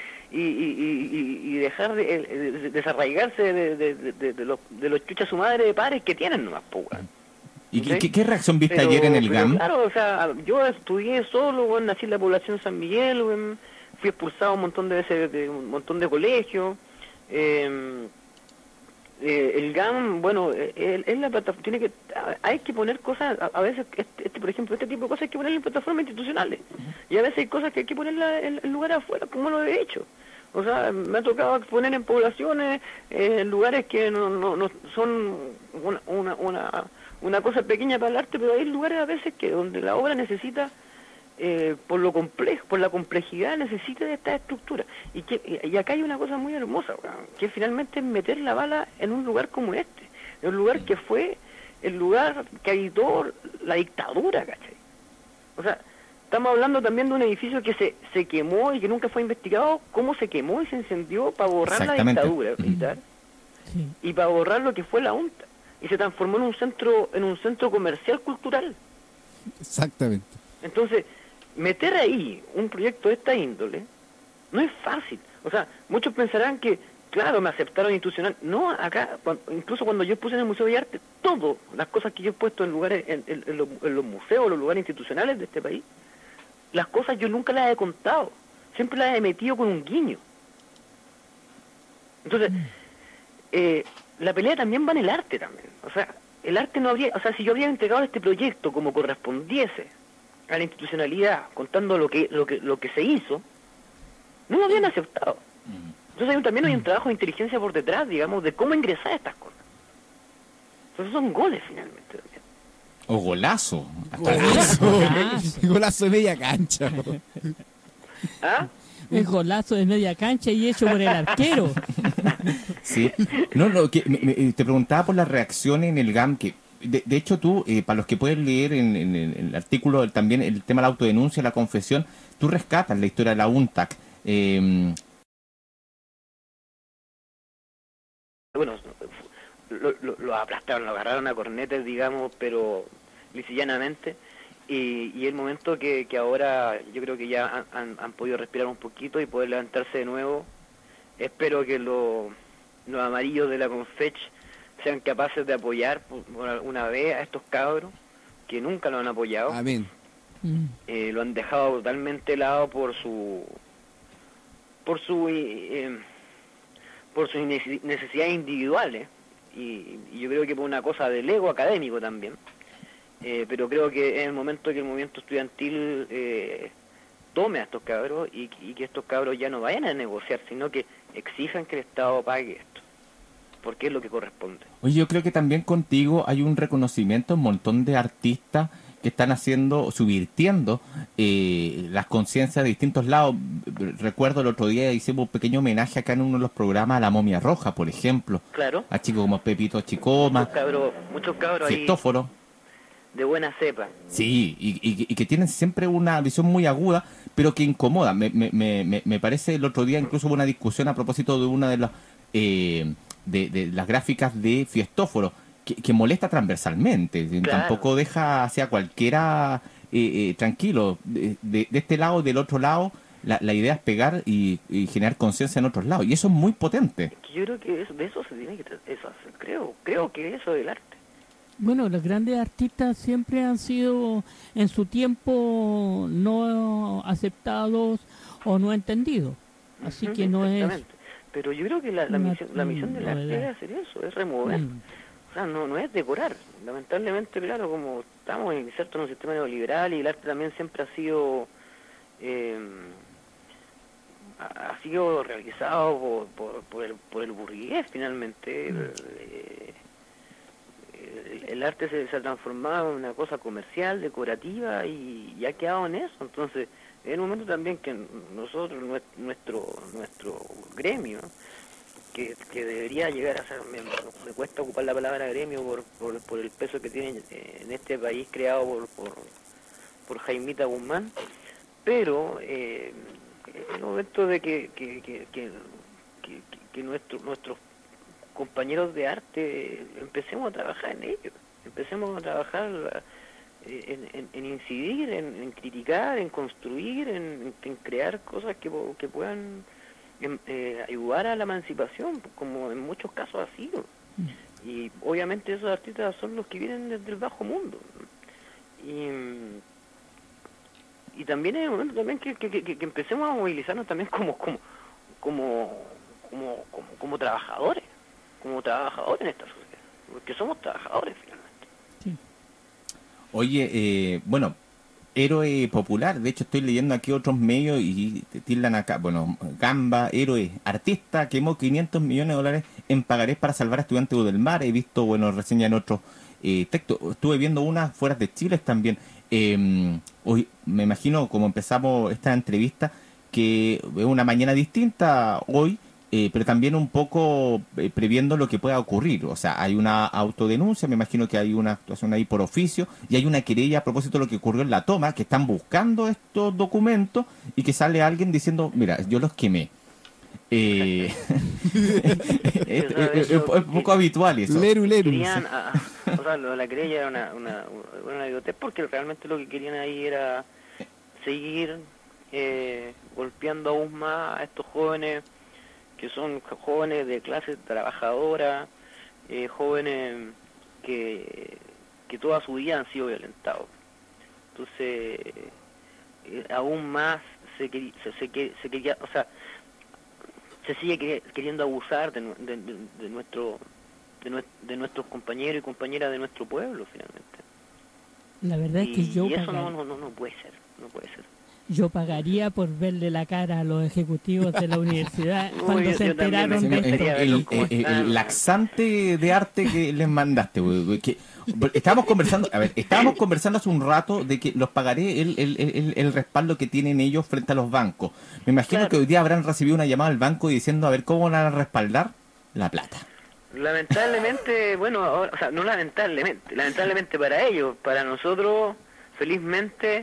y dejar de desarraigarse de los chuchas su madre de pares que tienen nomás, ¿Y qué reacción viste ayer en el GAM? Claro, o sea, yo estudié solo, nací en la población de San Miguel, fui expulsado un montón de veces de un montón de colegios. El GAM, bueno, es la plataforma, hay que poner cosas, a veces, por ejemplo, este tipo de cosas hay que ponerlas en plataformas institucionales, y a veces hay cosas que hay que ponerlas en lugares afuera, como lo he hecho. O sea, me ha tocado exponer en poblaciones, en lugares que no son una cosa pequeña para el arte, pero hay lugares a veces que donde la obra necesita, por lo complejo, por la complejidad, necesita de esta estructura. Y acá hay una cosa muy hermosa, que finalmente es meter la bala en un lugar como este, en un lugar que fue el lugar que habitó la dictadura, ¿cachai? O sea, estamos hablando también de un edificio que se quemó y que nunca fue investigado cómo se quemó y se incendió para borrar la dictadura militar y para borrar lo que fue la UNTA. Y se transformó en un centro comercial cultural. Exactamente. Entonces, meter ahí un proyecto de esta índole no es fácil. O sea, muchos pensarán que, claro, me aceptaron institucional. No, acá, incluso cuando yo puse en el Museo de Arte, todas las cosas que yo he puesto en lugares, en los museos, los lugares institucionales de este país, las cosas yo nunca las he contado. Siempre las he metido con un guiño. Entonces, la pelea también va en el arte también. O sea, el arte no habría, o sea, si yo había entregado este proyecto como correspondiese a la institucionalidad, contando lo que se hizo, no lo habían aceptado. Entonces también hay un trabajo de inteligencia por detrás, digamos, de cómo ingresar a estas cosas. Entonces son goles finalmente también. O golazo. Golazo de media cancha. ¿Ah? El golazo de media cancha y hecho por el arquero. Sí. Que te preguntaba por las reacciones en el GAM, que de hecho tú, para los que pueden leer en el artículo también el tema de la autodenuncia, la confesión, tú rescatas la historia de la UNTAC. Bueno, lo aplastaron, lo agarraron a cornetes, digamos, pero lisillanamente. Y el momento que ahora yo creo que ya han podido respirar un poquito y poder levantarse de nuevo. Espero que los amarillos de la Confech sean capaces de apoyar por alguna vez a estos cabros que nunca lo han apoyado. Amén. Lo han dejado totalmente helado por sus necesidades individuales y yo creo que por una cosa del ego académico también. Pero creo que es el momento que el movimiento estudiantil tome a estos cabros y que estos cabros ya no vayan a negociar, sino que exijan que el Estado pague esto, porque es lo que corresponde. Oye, yo creo que también contigo hay un reconocimiento, un montón de artistas que están subvirtiendo las conciencias de distintos lados. Recuerdo el otro día hicimos un pequeño homenaje acá en uno de los programas a la Momia Roja, por ejemplo. Claro. A chicos como Pepito Chicoma. Muchos cabros Fiestóforo. Ahí de buena cepa. Sí, y que tienen siempre una visión muy aguda, pero que incomoda. Me parece el otro día incluso hubo una discusión a propósito de una de las de las gráficas de Fiestóforo, que molesta transversalmente. Claro. Tampoco deja hacia cualquiera tranquilo. De este lado, del otro lado, la idea es pegar y generar conciencia en otros lados. Y eso es muy potente. Yo creo que de eso se tiene que creo que eso es el arte. Bueno, los grandes artistas siempre han sido en su tiempo no aceptados o no entendidos. Así que no es... Pero yo creo que la misión del arte es hacer eso, es remover. O sea, no es decorar. Lamentablemente, claro, como estamos insertos en un sistema neoliberal y el arte también siempre ha sido realizado por el burgués, finalmente. El arte se ha transformado en una cosa comercial, decorativa, y ha quedado en eso. Entonces, es el momento también que nosotros, nuestro gremio, que debería llegar a ser, me cuesta ocupar la palabra gremio por el peso que tiene en este país creado por Jaimita Guzmán, pero es el momento de que nuestros compañeros de arte empecemos a trabajar en ello, empecemos a trabajar en incidir, en criticar, en construir, en crear cosas que puedan ayudar a la emancipación, como en muchos casos ha sido. Y obviamente esos artistas son los que vienen desde el bajo mundo. Y también es el momento también que empecemos a movilizarnos también como trabajadores en esta sociedad, porque somos trabajadores finalmente. Sí. Oye, bueno, héroe popular, de hecho estoy leyendo aquí otros medios y tildan acá, bueno, Gamba, héroe, artista, quemó $500 millones en pagarés para salvar a estudiantes del mar. He visto, bueno, reseñas en otros textos, estuve viendo unas fuera de Chile también. Hoy me imagino, como empezamos esta entrevista, que es una mañana distinta hoy, pero también un poco previendo lo que pueda ocurrir. O sea, hay una autodenuncia, me imagino que hay una actuación ahí por oficio, y hay una querella a propósito de lo que ocurrió en la toma, que están buscando estos documentos y que sale alguien diciendo, mira, yo los quemé. Es poco habitual eso. Leru. O sea, la querella era una idiotez, porque realmente lo que querían ahí era seguir golpeando aún más a estos jóvenes, que son jóvenes de clase trabajadora, jóvenes que toda su vida han sido violentados. Entonces, aún más se quería, o sea, se sigue queriendo abusar de nuestros compañeros y compañeras de nuestro pueblo, finalmente. La verdad es que yo y eso no puede ser. Yo pagaría por verle la cara a los ejecutivos de la universidad cuando se enteraron de esto. El laxante de arte que les mandaste, que estábamos conversando hace un rato de que los pagaré el respaldo que tienen ellos frente a los bancos. Me imagino que hoy día habrán recibido una llamada al banco diciendo a ver cómo van a respaldar la plata. Lamentablemente, bueno, ahora, o sea, no lamentablemente para ellos, para nosotros, felizmente,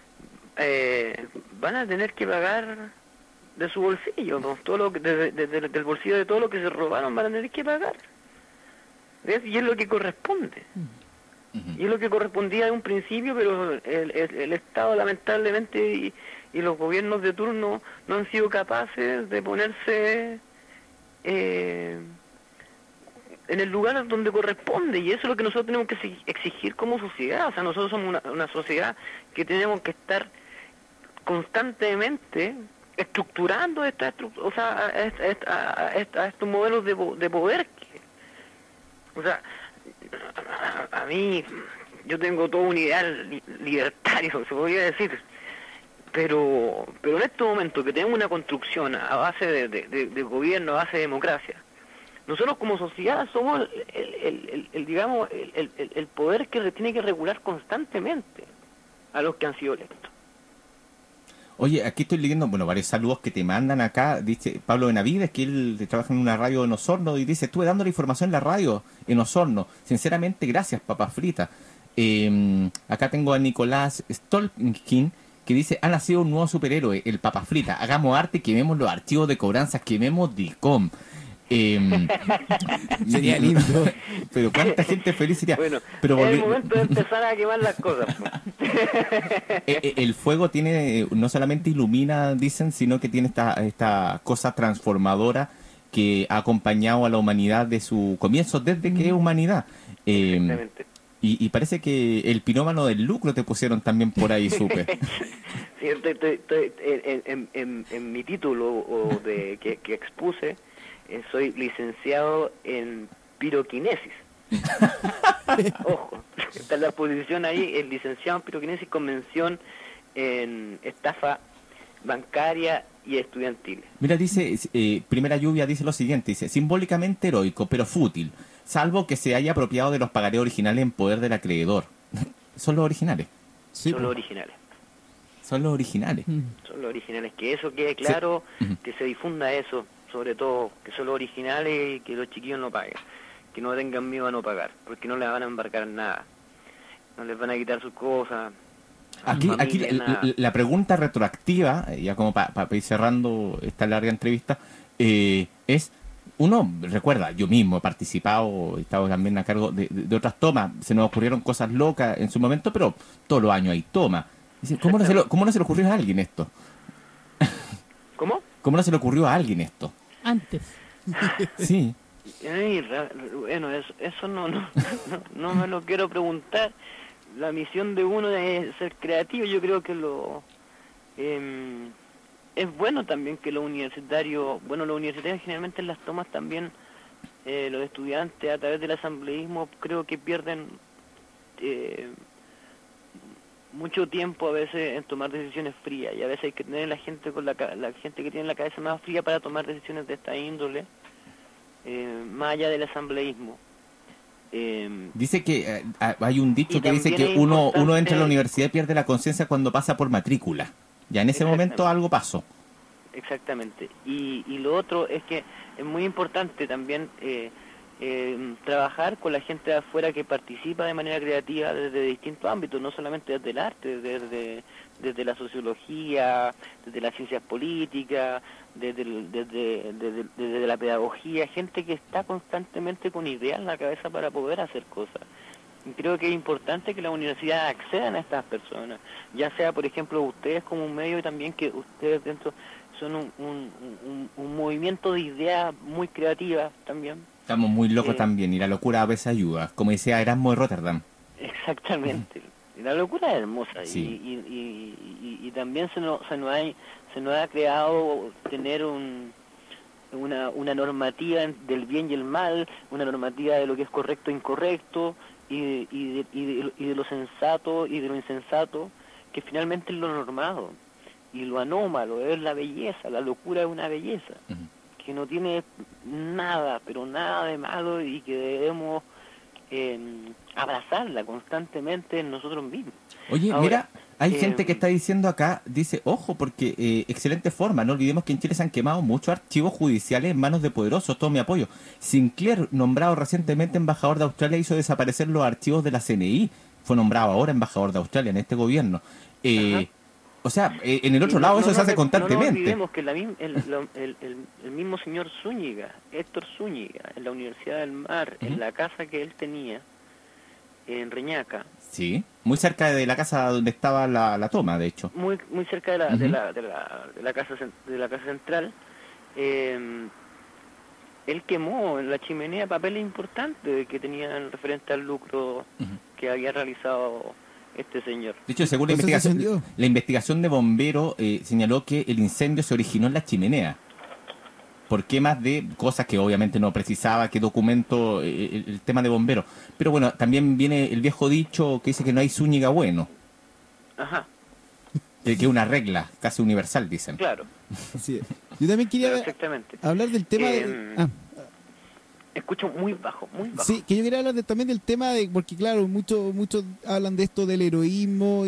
van a tener que pagar de su bolsillo, ¿no? Todo lo que del bolsillo de todo lo que se robaron van a tener que pagar. ¿Ves? Y es lo que corresponde. Y es lo que correspondía de un principio, pero el Estado lamentablemente y los gobiernos de turno no han sido capaces de ponerse en el lugar donde corresponde, y eso es lo que nosotros tenemos que exigir como sociedad. O sea, nosotros somos una sociedad que tenemos que estar constantemente estructurando estos modelos de poder. O sea, a mí, yo tengo todo un ideal libertario, se podría decir, pero en estos momentos que tenemos una construcción a base de gobierno, a base de democracia, nosotros como sociedad somos el poder que tiene que regular constantemente a los que han sido electos. Oye, aquí estoy leyendo, bueno, varios saludos que te mandan acá. Dice Pablo Benavides, que él trabaja en una radio en Osorno, y dice, estuve dando la información en la radio en Osorno. Sinceramente, gracias, papas fritas. Acá tengo a Nicolás Stolkin, que dice, ha nacido un nuevo superhéroe, el papas frita. Hagamos arte, quememos los archivos de cobranzas, quememos DICOM. Sería lindo. Pero cuánta gente feliz sería. Bueno, pero es el momento de empezar a quemar las cosas. El fuego tiene, no solamente ilumina, dicen, sino que tiene esta cosa transformadora que ha acompañado a la humanidad de su comienzo desde que es humanidad. Exactamente. Y parece que el pirómano del lucro te pusieron también por ahí, supe. Sí, en mi título que expuse, soy licenciado en piroquinesis. Ojo, está la posición ahí, el licenciado en piroquinesis con mención en estafa bancaria y estudiantil. Mira, dice, Primera Lluvia dice lo siguiente, dice, simbólicamente heroico, pero fútil, salvo que se haya apropiado de los pagarés originales en poder del acreedor. Son los originales. Sí, Son los originales. Son los originales. Son los originales. Que eso quede claro, Sí. que se difunda eso, sobre todo, que son los originales y que los chiquillos no paguen. Que no tengan miedo a no pagar, porque no les van a embarcar nada. No les van a quitar sus cosas. Aquí la pregunta retroactiva, ya como para ir cerrando esta larga entrevista, es, uno recuerda, yo mismo he participado, he estado también a cargo de otras tomas, se nos ocurrieron cosas locas en su momento, pero todos los años hay tomas. Dice, ¿cómo no se le ocurrió a alguien esto? ¿Cómo? ¿Cómo no se le ocurrió a alguien esto? Antes. Sí. Ay, bueno, eso no me lo quiero preguntar. La misión de uno es ser creativo. Yo creo que es bueno también que los universitarios generalmente en las tomas también, los estudiantes a través del asambleísmo creo que pierden mucho tiempo a veces en tomar decisiones frías, y a veces hay que tener la gente que tiene la cabeza más fría para tomar decisiones de esta índole, más allá del asambleísmo. Dice que hay un dicho Y que dice también que es uno importante- entra a la universidad y pierde la conciencia cuando pasa por matrícula. Ya en ese momento algo pasó. Exactamente. Y lo otro es que es muy importante también trabajar con la gente de afuera que participa de manera creativa desde distintos ámbitos, no solamente desde el arte, desde la sociología, desde las ciencias políticas, desde la pedagogía, gente que está constantemente con ideas en la cabeza para poder hacer cosas. Y creo que es importante que las universidades accedan a estas personas, ya sea, por ejemplo, ustedes como un medio, y también que ustedes dentro son un movimiento de ideas muy creativas también. Estamos muy locos también y la locura a veces ayuda, como decía Erasmo de Rotterdam. Exactamente. La locura es hermosa. Sí. Y también se nos ha creado tener una normativa del bien y el mal, una normativa de lo que es correcto e incorrecto, y de lo sensato y de lo insensato, que finalmente es lo normado. Y lo anómalo es la belleza, la locura es una belleza, que no tiene nada, pero nada de malo, y que debemos abrazarla constantemente en nosotros mismos. Oye, Ahora, mira, hay gente que está diciendo acá, dice, ojo, porque excelente forma, no olvidemos que en Chile se han quemado muchos archivos judiciales en manos de poderosos, todo mi apoyo. Sinclair, nombrado recientemente embajador de Australia, hizo desaparecer los archivos de la CNI, fue nombrado ahora embajador de Australia en este gobierno. O sea, en el otro lado eso se hace constantemente. No olvidemos que el mismo señor Zúñiga, Héctor Zúñiga, en la Universidad del Mar, en la casa que él tenía, en Reñaca. Sí, muy cerca de la casa donde estaba la toma, de hecho. Muy cerca de la casa central. Él quemó en la chimenea papeles importantes que tenían referente al lucro que había realizado este señor. De hecho, según la Entonces, investigación de bomberos, señaló que el incendio se originó en la chimenea por quemas de cosas que obviamente no precisaba qué documento el tema de bomberos. Pero bueno, también viene el viejo dicho que dice que no hay Zúñiga bueno. Ajá. Que es una regla casi universal, dicen. Claro. Así es. Yo también quería Exactamente. hablar del tema de... Escucho muy bajo, muy bajo. Sí, que yo quería hablar también del tema de, porque claro, muchos hablan de esto del heroísmo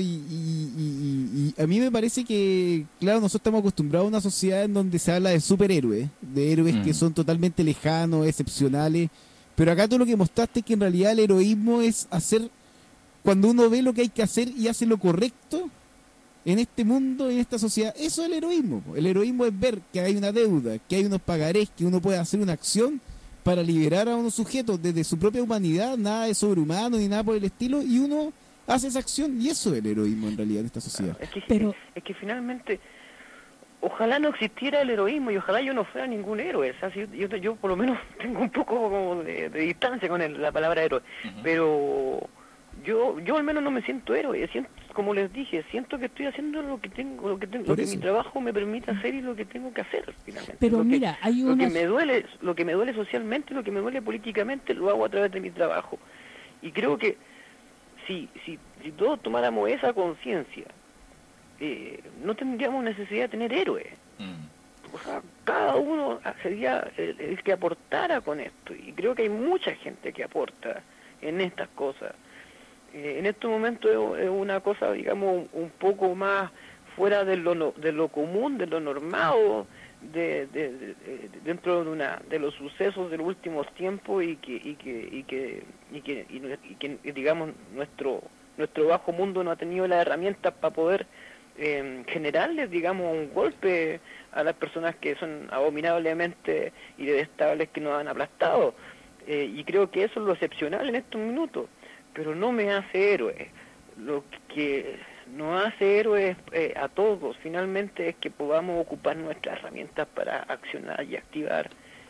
y a mí me parece que, claro, nosotros estamos acostumbrados a una sociedad en donde se habla de superhéroes, de héroes que son totalmente lejanos, excepcionales, pero acá tú lo que mostraste es que en realidad el heroísmo es hacer, cuando uno ve lo que hay que hacer y hace lo correcto, en este mundo, en esta sociedad. Eso es el heroísmo. El heroísmo es ver que hay una deuda, que hay unos pagarés, que uno puede hacer una acción para liberar a unos sujetos desde su propia humanidad, nada de sobrehumano ni nada por el estilo, y uno hace esa acción, y eso es el heroísmo en realidad en esta sociedad. Es que finalmente, ojalá no existiera el heroísmo y ojalá yo no fuera ningún héroe. O sea, yo por lo menos tengo un poco como de distancia con la palabra héroe, pero yo al menos no me siento héroe. Siento, como les dije, siento que estoy haciendo lo que mi trabajo me permite hacer y lo que tengo que hacer finalmente. Pero mira, hay lo que me duele socialmente, lo que me duele políticamente, lo hago a través de mi trabajo. Y creo que si todos tomáramos esa conciencia, no tendríamos necesidad de tener héroes. O sea, cada uno sería el que aportara con esto, y creo que hay mucha gente que aporta en estas cosas. En este momento es una cosa, digamos, un poco más fuera de lo común, de lo normado, dentro de los sucesos de los últimos tiempos, y que digamos nuestro bajo mundo no ha tenido las herramientas para poder generarles, digamos, un golpe a las personas que son abominablemente y detestables, que nos han aplastado. Y creo que eso es lo excepcional en estos minutos, pero no me hace héroe. Lo que nos hace héroes a todos finalmente es que podamos ocupar nuestras herramientas para accionar y activar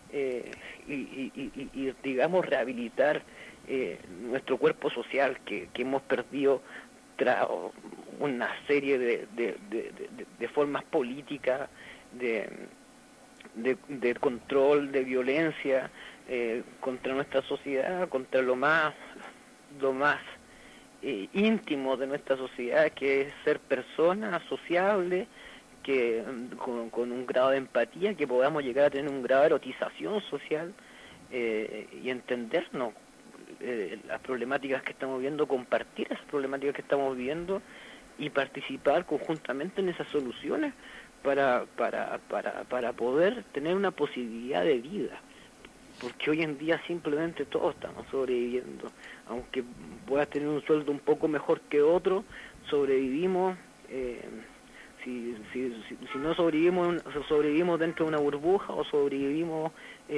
y digamos rehabilitar nuestro cuerpo social que hemos perdido tras una serie de formas políticas de control, de violencia contra nuestra sociedad, contra lo más íntimo de nuestra sociedad, que es ser personas sociables, que con un grado de empatía, que podamos llegar a tener un grado de erotización social y entendernos las problemáticas que estamos viendo, compartir esas problemáticas que estamos viviendo y participar conjuntamente en esas soluciones para poder tener una posibilidad de vida. Porque hoy en día simplemente todos estamos sobreviviendo. Aunque puedas tener un sueldo un poco mejor que otro, sobrevivimos. Si no sobrevivimos dentro de una burbuja, o sobrevivimos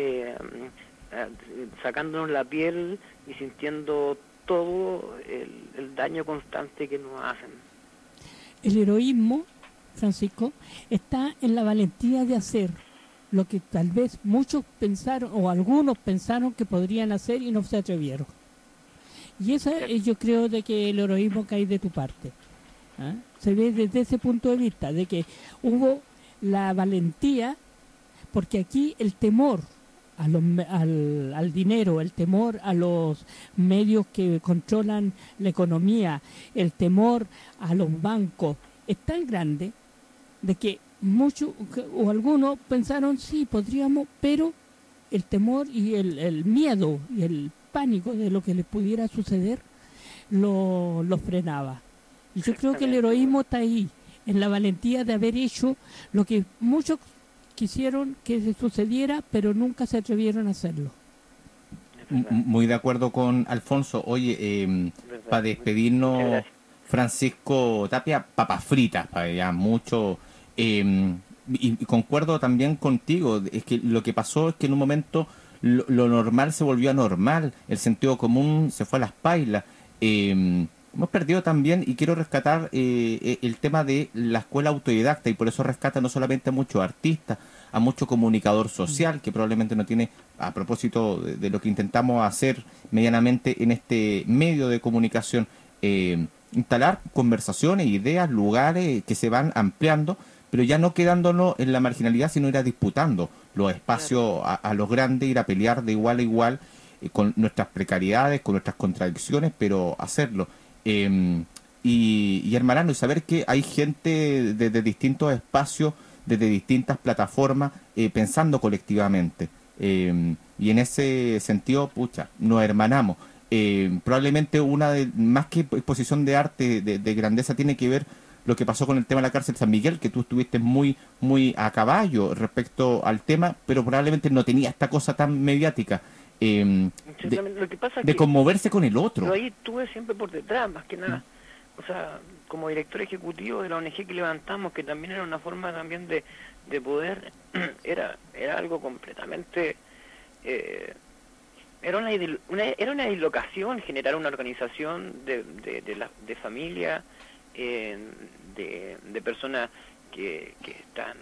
sacándonos la piel y sintiendo todo el daño constante que nos hacen. El heroísmo, Francisco, está en la valentía de hacer lo que tal vez muchos pensaron o algunos pensaron que podrían hacer y no se atrevieron. Y esa yo creo de que el heroísmo cae de tu parte. Se ve desde ese punto de vista, de que hubo la valentía, porque aquí el temor al dinero, el temor a los medios que controlan la economía, el temor a los bancos, es tan grande de que muchos o algunos pensaron sí, podríamos, pero el temor y el miedo y el pánico de lo que les pudiera suceder lo frenaba. Y yo creo que el heroísmo está ahí, en la valentía de haber hecho lo que muchos quisieron que se sucediera, pero nunca se atrevieron a hacerlo. Muy de acuerdo con Alfonso. Oye, para despedirnos, Francisco Tapia, papas fritas, para ya mucho. Y concuerdo también contigo, es que lo que pasó es que en un momento lo normal se volvió anormal, el sentido común se fue a las pailas. Hemos perdido también, y quiero rescatar el tema de la escuela autodidacta, y por eso rescata no solamente a muchos artistas, a mucho comunicador social, que probablemente no tiene, a propósito de lo que intentamos hacer medianamente en este medio de comunicación, instalar conversaciones, ideas, lugares que se van ampliando, pero ya no quedándonos en la marginalidad, sino ir a disputando los espacios a los grandes, ir a pelear de igual a igual, con nuestras precariedades, con nuestras contradicciones, pero hacerlo. Y hermanando, y saber que hay gente desde distintos espacios, desde distintas plataformas, pensando colectivamente. Y en ese sentido, pucha, nos hermanamos. Probablemente más que exposición de arte, de grandeza, tiene que ver lo que pasó con el tema de la cárcel San Miguel, que tú estuviste muy a caballo respecto al tema, pero probablemente no tenía esta cosa tan mediática. Lo que pasa es de que conmoverse con el otro. yo ahí estuve siempre por detrás, más que nada. O sea, como director ejecutivo de la ONG que levantamos, que también era una forma también de poder, era algo completamente, era una dislocación generar una organización de familia, de personas que están,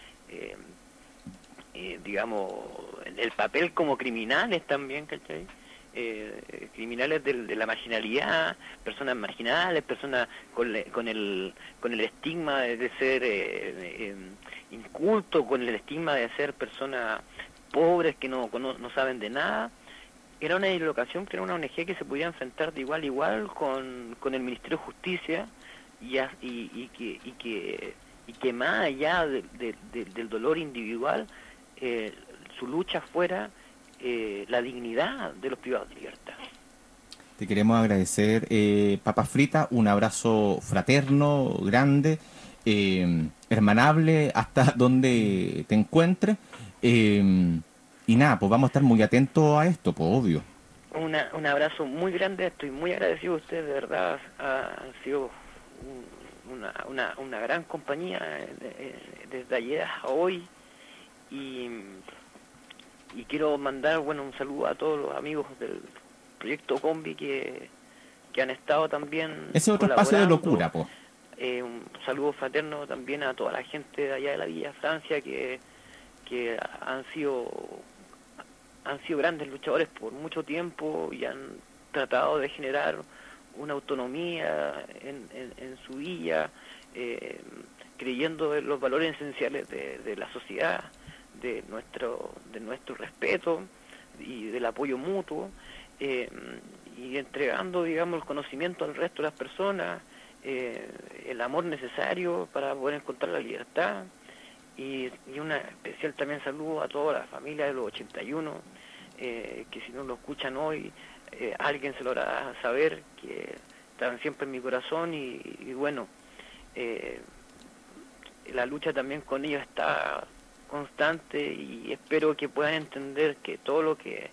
digamos, en el papel como criminales también, ¿cachai? Criminales de la marginalidad, personas marginales, personas con el estigma de ser inculto, con el estigma de ser personas pobres que no saben de nada. Era una dislocación, que era una ONG que se podía enfrentar de igual a igual con el Ministerio de Justicia y que más allá del dolor individual, su lucha fuera la dignidad de los privados de libertad. Te queremos agradecer, Papas Fritas, un abrazo fraterno, grande, hermanable, hasta donde te encuentres. Y nada, pues vamos a estar muy atentos a esto, pues obvio. Un abrazo muy grande, estoy muy agradecido a ustedes, de verdad, han sido una gran compañía desde ayer a hoy, y quiero mandar un saludo a todos los amigos del proyecto Combi que han estado también. Ese otro espacio de locura, pues. Un saludo fraterno también a toda la gente de allá de la Villa Francia que han sido grandes luchadores por mucho tiempo y han tratado de generar una autonomía en su villa, creyendo en los valores esenciales de la sociedad, de nuestro respeto y del apoyo mutuo, y entregando, digamos, el conocimiento al resto de las personas, el amor necesario para poder encontrar la libertad, y un especial también saludo a toda la familia de los 81, que si no lo escuchan hoy, alguien se lo hará saber, que están siempre en mi corazón, y bueno, la lucha también con ellos está constante, y espero que puedan entender que todo lo que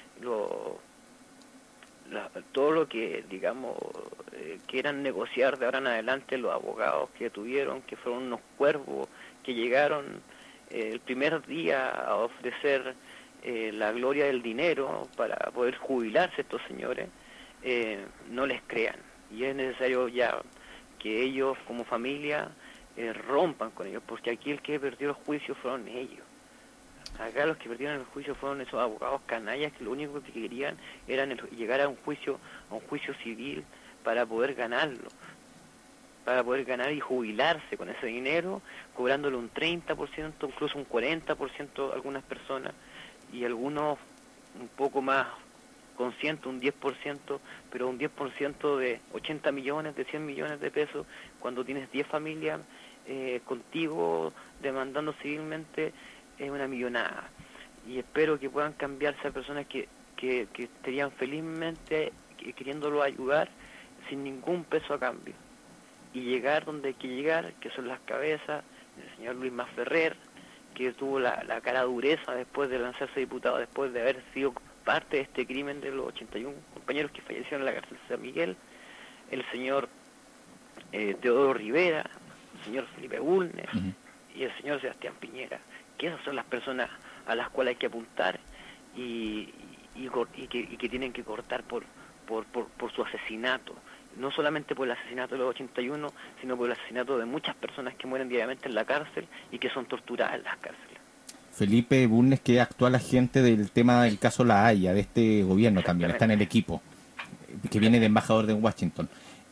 digamos quieran negociar de ahora en adelante los abogados que tuvieron, que fueron unos cuervos que llegaron el primer día a ofrecer la gloria del dinero para poder jubilarse estos señores, no les crean, y es necesario ya que ellos como familia rompan con ellos, porque aquí el que perdió el juicio fueron ellos. Acá los que perdieron el juicio fueron esos abogados canallas que lo único que querían era llegar a un juicio civil para poder ganarlo, para poder ganar y jubilarse con ese dinero, cobrándole un 30%, incluso un 40% a algunas personas, y algunos un poco más conscientes, un 10%, pero un 10% de 80 millones, de 100 millones de pesos, cuando tienes 10 familias contigo demandando civilmente, es una millonada. Y espero que puedan cambiar esas personas que estarían felizmente queriéndolo ayudar sin ningún peso a cambio, y llegar donde hay que llegar, que son las cabezas del señor Luis Masferrer, que tuvo la cara dureza después de lanzarse diputado, después de haber sido parte de este crimen de los 81 compañeros que fallecieron en la cárcel de San Miguel, el señor Teodoro Rivera, el señor Felipe Bulnes, y el señor Sebastián Piñera, que esas son las personas a las cuales hay que apuntar, y que tienen que cortar por su asesinato, no solamente por el asesinato de los 81, sino por el asesinato de muchas personas que mueren diariamente en la cárcel y que son torturadas en las cárceles. Felipe Bulnes, que es actual agente del tema del caso La Haya, de este gobierno también, está en el equipo, que viene de embajador de Washington.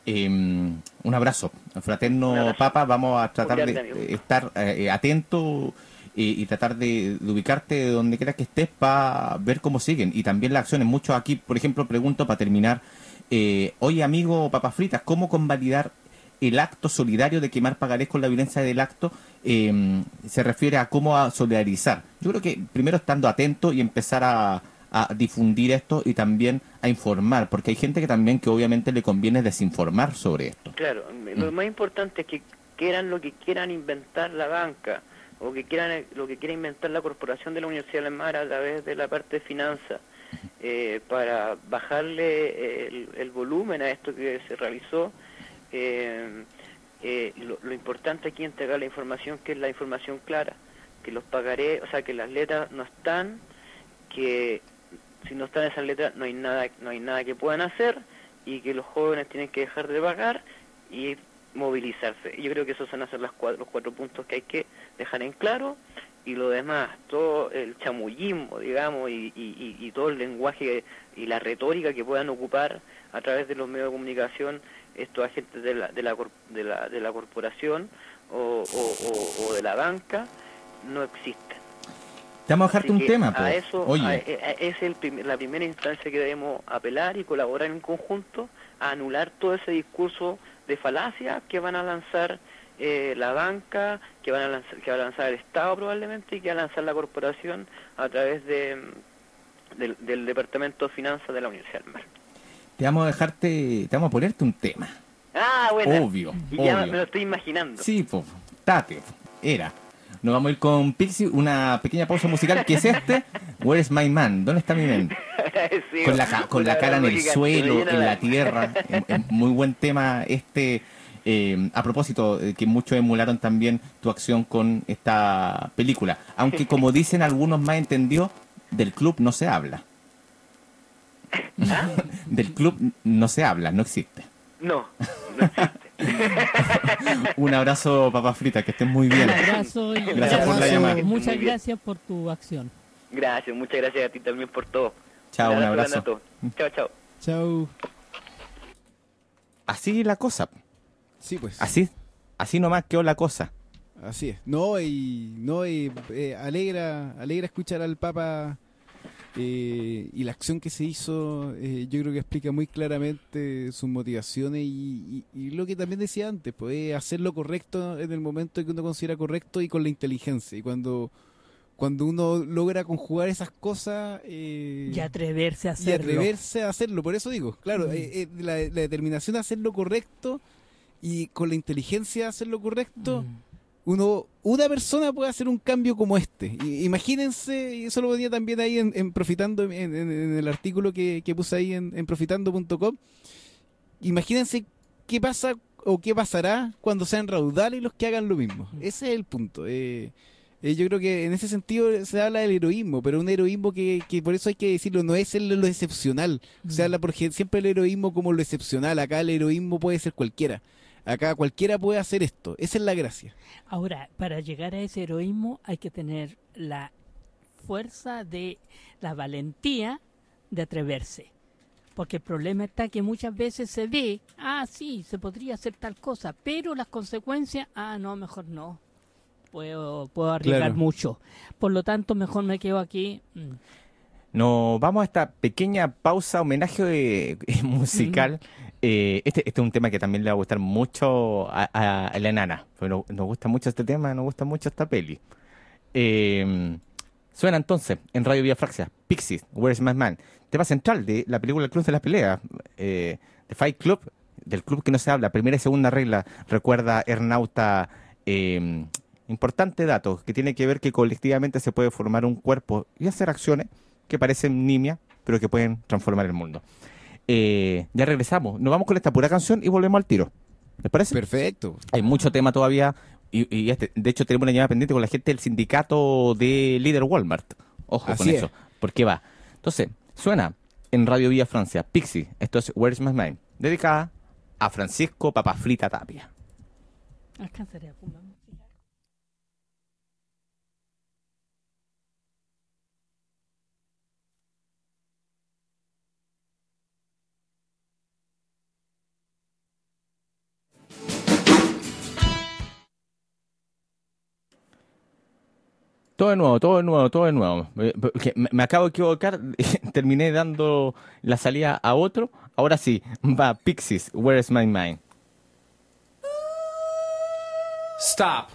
Un abrazo, fraterno, Papa, vamos a tratar de estar atentos y tratar de ubicarte donde quiera que estés para ver cómo siguen, y también las acciones. Muchos aquí, por ejemplo, pregunto para terminar, oye amigo Papas Fritas, ¿cómo convalidar el acto solidario de quemar pagarés con la violencia del acto? Se refiere a cómo a solidarizar. Yo creo que primero estando atento y empezar a difundir esto, y también a informar, porque hay gente que también que obviamente le conviene desinformar sobre esto. Claro, lo más importante es que quieran lo que quieran inventar la banca, o que quieran lo que quiera inventar la corporación de la Universidad de La Mar a través de la parte de finanzas, para bajarle el volumen a esto que se realizó. lo importante aquí es entregar la información, que es la información clara, que los pagaré, o sea, que las letras no están, que si no están esas letras no hay nada que puedan hacer, y que los jóvenes tienen que dejar de pagar y movilizarse. Y yo creo que esos van a ser los cuatro puntos que hay que dejar en claro, y lo demás, todo el chamullismo, digamos, y todo el lenguaje y la retórica que puedan ocupar a través de los medios de comunicación estos agentes de la corporación o de la banca, no existen. Te vamos a dejarte un tema, a eso, oye. Es la primera instancia que debemos apelar y colaborar en conjunto a anular todo ese discurso de falacia que van a lanzar la banca, que va a lanzar el Estado probablemente, y que va a lanzar la corporación a través del Departamento de Finanzas de la Universidad del Mar. Te vamos a ponerte un tema. Ah, bueno. Obvio. Ya me lo estoy imaginando. Sí, pues, era. Nos vamos a ir con Pixie, una pequeña pausa musical, que es Where is my man? ¿Dónde está mi man? Sí, con la cara en el suelo, en la tierra. Muy buen tema a propósito, que muchos emularon también tu acción con esta película. Aunque, como dicen algunos más entendidos, del club no se habla. ¿Ah? Del club no se habla, no existe. No existe. Un abrazo, papa frita, que estés muy bien. Un abrazo y Gracias por la llamada. Muchas gracias por tu acción. Gracias, muchas gracias a ti también por todo. Chao, un abrazo. Chao. Chao. Así la cosa. Sí, pues. Así nomás quedó la cosa. Así es. Alegra escuchar al Papa y la acción que se hizo. Yo creo que explica muy claramente sus motivaciones y lo que también decía antes, pues hacer lo correcto en el momento que uno considera correcto y con la inteligencia. Y cuando uno logra conjugar esas cosas y atreverse a hacerlo. Por eso digo, claro, la determinación de hacer lo correcto y con la inteligencia de hacer lo correcto, una persona puede hacer un cambio como este. Imagínense, y eso lo ponía también ahí en Profitando, en el artículo que puse ahí en profitando.com. Imagínense qué pasa o qué pasará cuando sean raudales los que hagan lo mismo. Ese es el punto. Yo creo que en ese sentido se habla del heroísmo, pero un heroísmo que por eso hay que decirlo, no es lo excepcional. Se habla siempre el heroísmo como lo excepcional. Acá el heroísmo puede ser cualquiera. Acá cualquiera puede hacer esto. Esa es la gracia. Ahora, para llegar a ese heroísmo hay que tener la fuerza de la valentía de atreverse. Porque el problema está que muchas veces se ve, sí, se podría hacer tal cosa, pero las consecuencias, no, mejor no. Puedo arriesgar mucho. Por lo tanto, mejor me quedo aquí. Nos vamos a esta pequeña pausa, homenaje musical. Este es un tema que también le va a gustar mucho a la enana. Pero nos gusta mucho este tema, nos gusta mucho esta peli. Suena entonces en Radio Vía Fraxia, Pixies, Where's My Man? Tema central de la película El Club de las Peleas, The Fight Club, del club que no se habla, primera y segunda regla. Recuerda, Ernauta, importante dato que tiene que ver que colectivamente se puede formar un cuerpo y hacer acciones que parecen nimias, pero que pueden transformar el mundo. Ya regresamos, nos vamos con esta pura canción y volvemos al tiro. ¿Les parece? Perfecto. Hay mucho tema todavía y de hecho tenemos una llamada pendiente con la gente del sindicato de líder Walmart. Ojo Así con es. eso, porque va. Entonces, suena en Radio Vía Francia, Pixie, esto es Where's My Mind, dedicada a Francisco Papafrita Tapia. Alcanzaré a fumar. Todo de nuevo. Me acabo de equivocar, terminé dando la salida a otro. Ahora sí, va Pixies, Where is My Mind? Stop.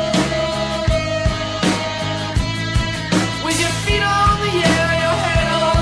With your feet on the air, your head on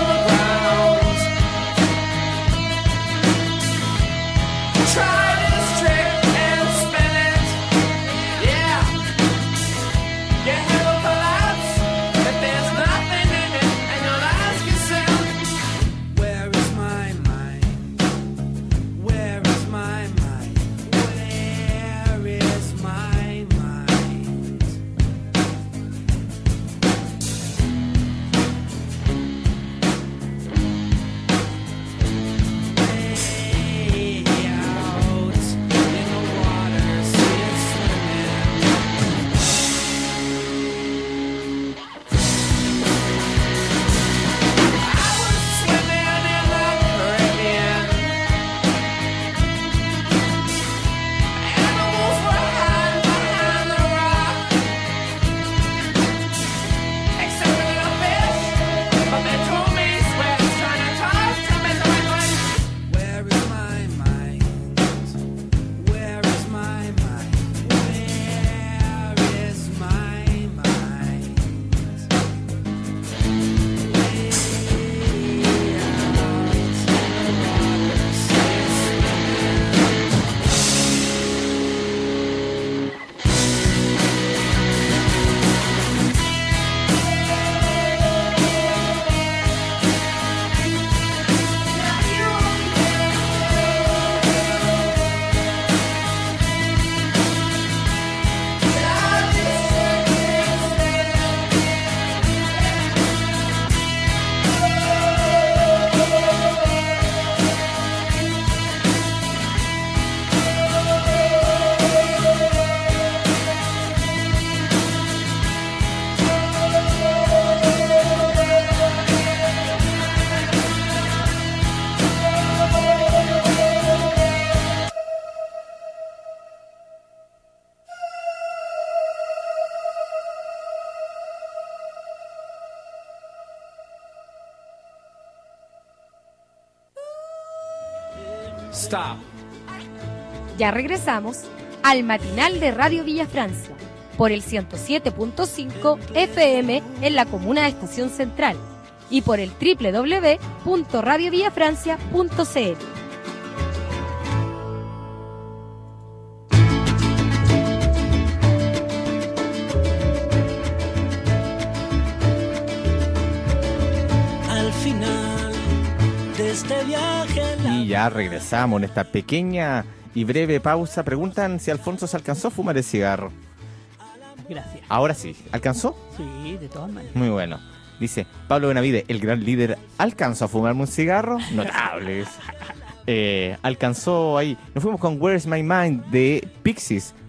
Stop. Ya regresamos al matinal de Radio Villa Francia por el 107.5 FM en la comuna de Estación Central y por el www.radiovillafrancia.cl. Al final de este viaje Y ya regresamos en esta pequeña y breve pausa. Preguntan si Alfonso se alcanzó a fumar el cigarro. Gracias. Ahora sí, ¿alcanzó? Sí, de todas maneras. Muy bueno. Dice Pablo Benavide, el gran líder, ¿alcanzó a fumarme un cigarro? Notables. Alcanzó ahí. Nos fuimos con Where's My Mind de Pixies.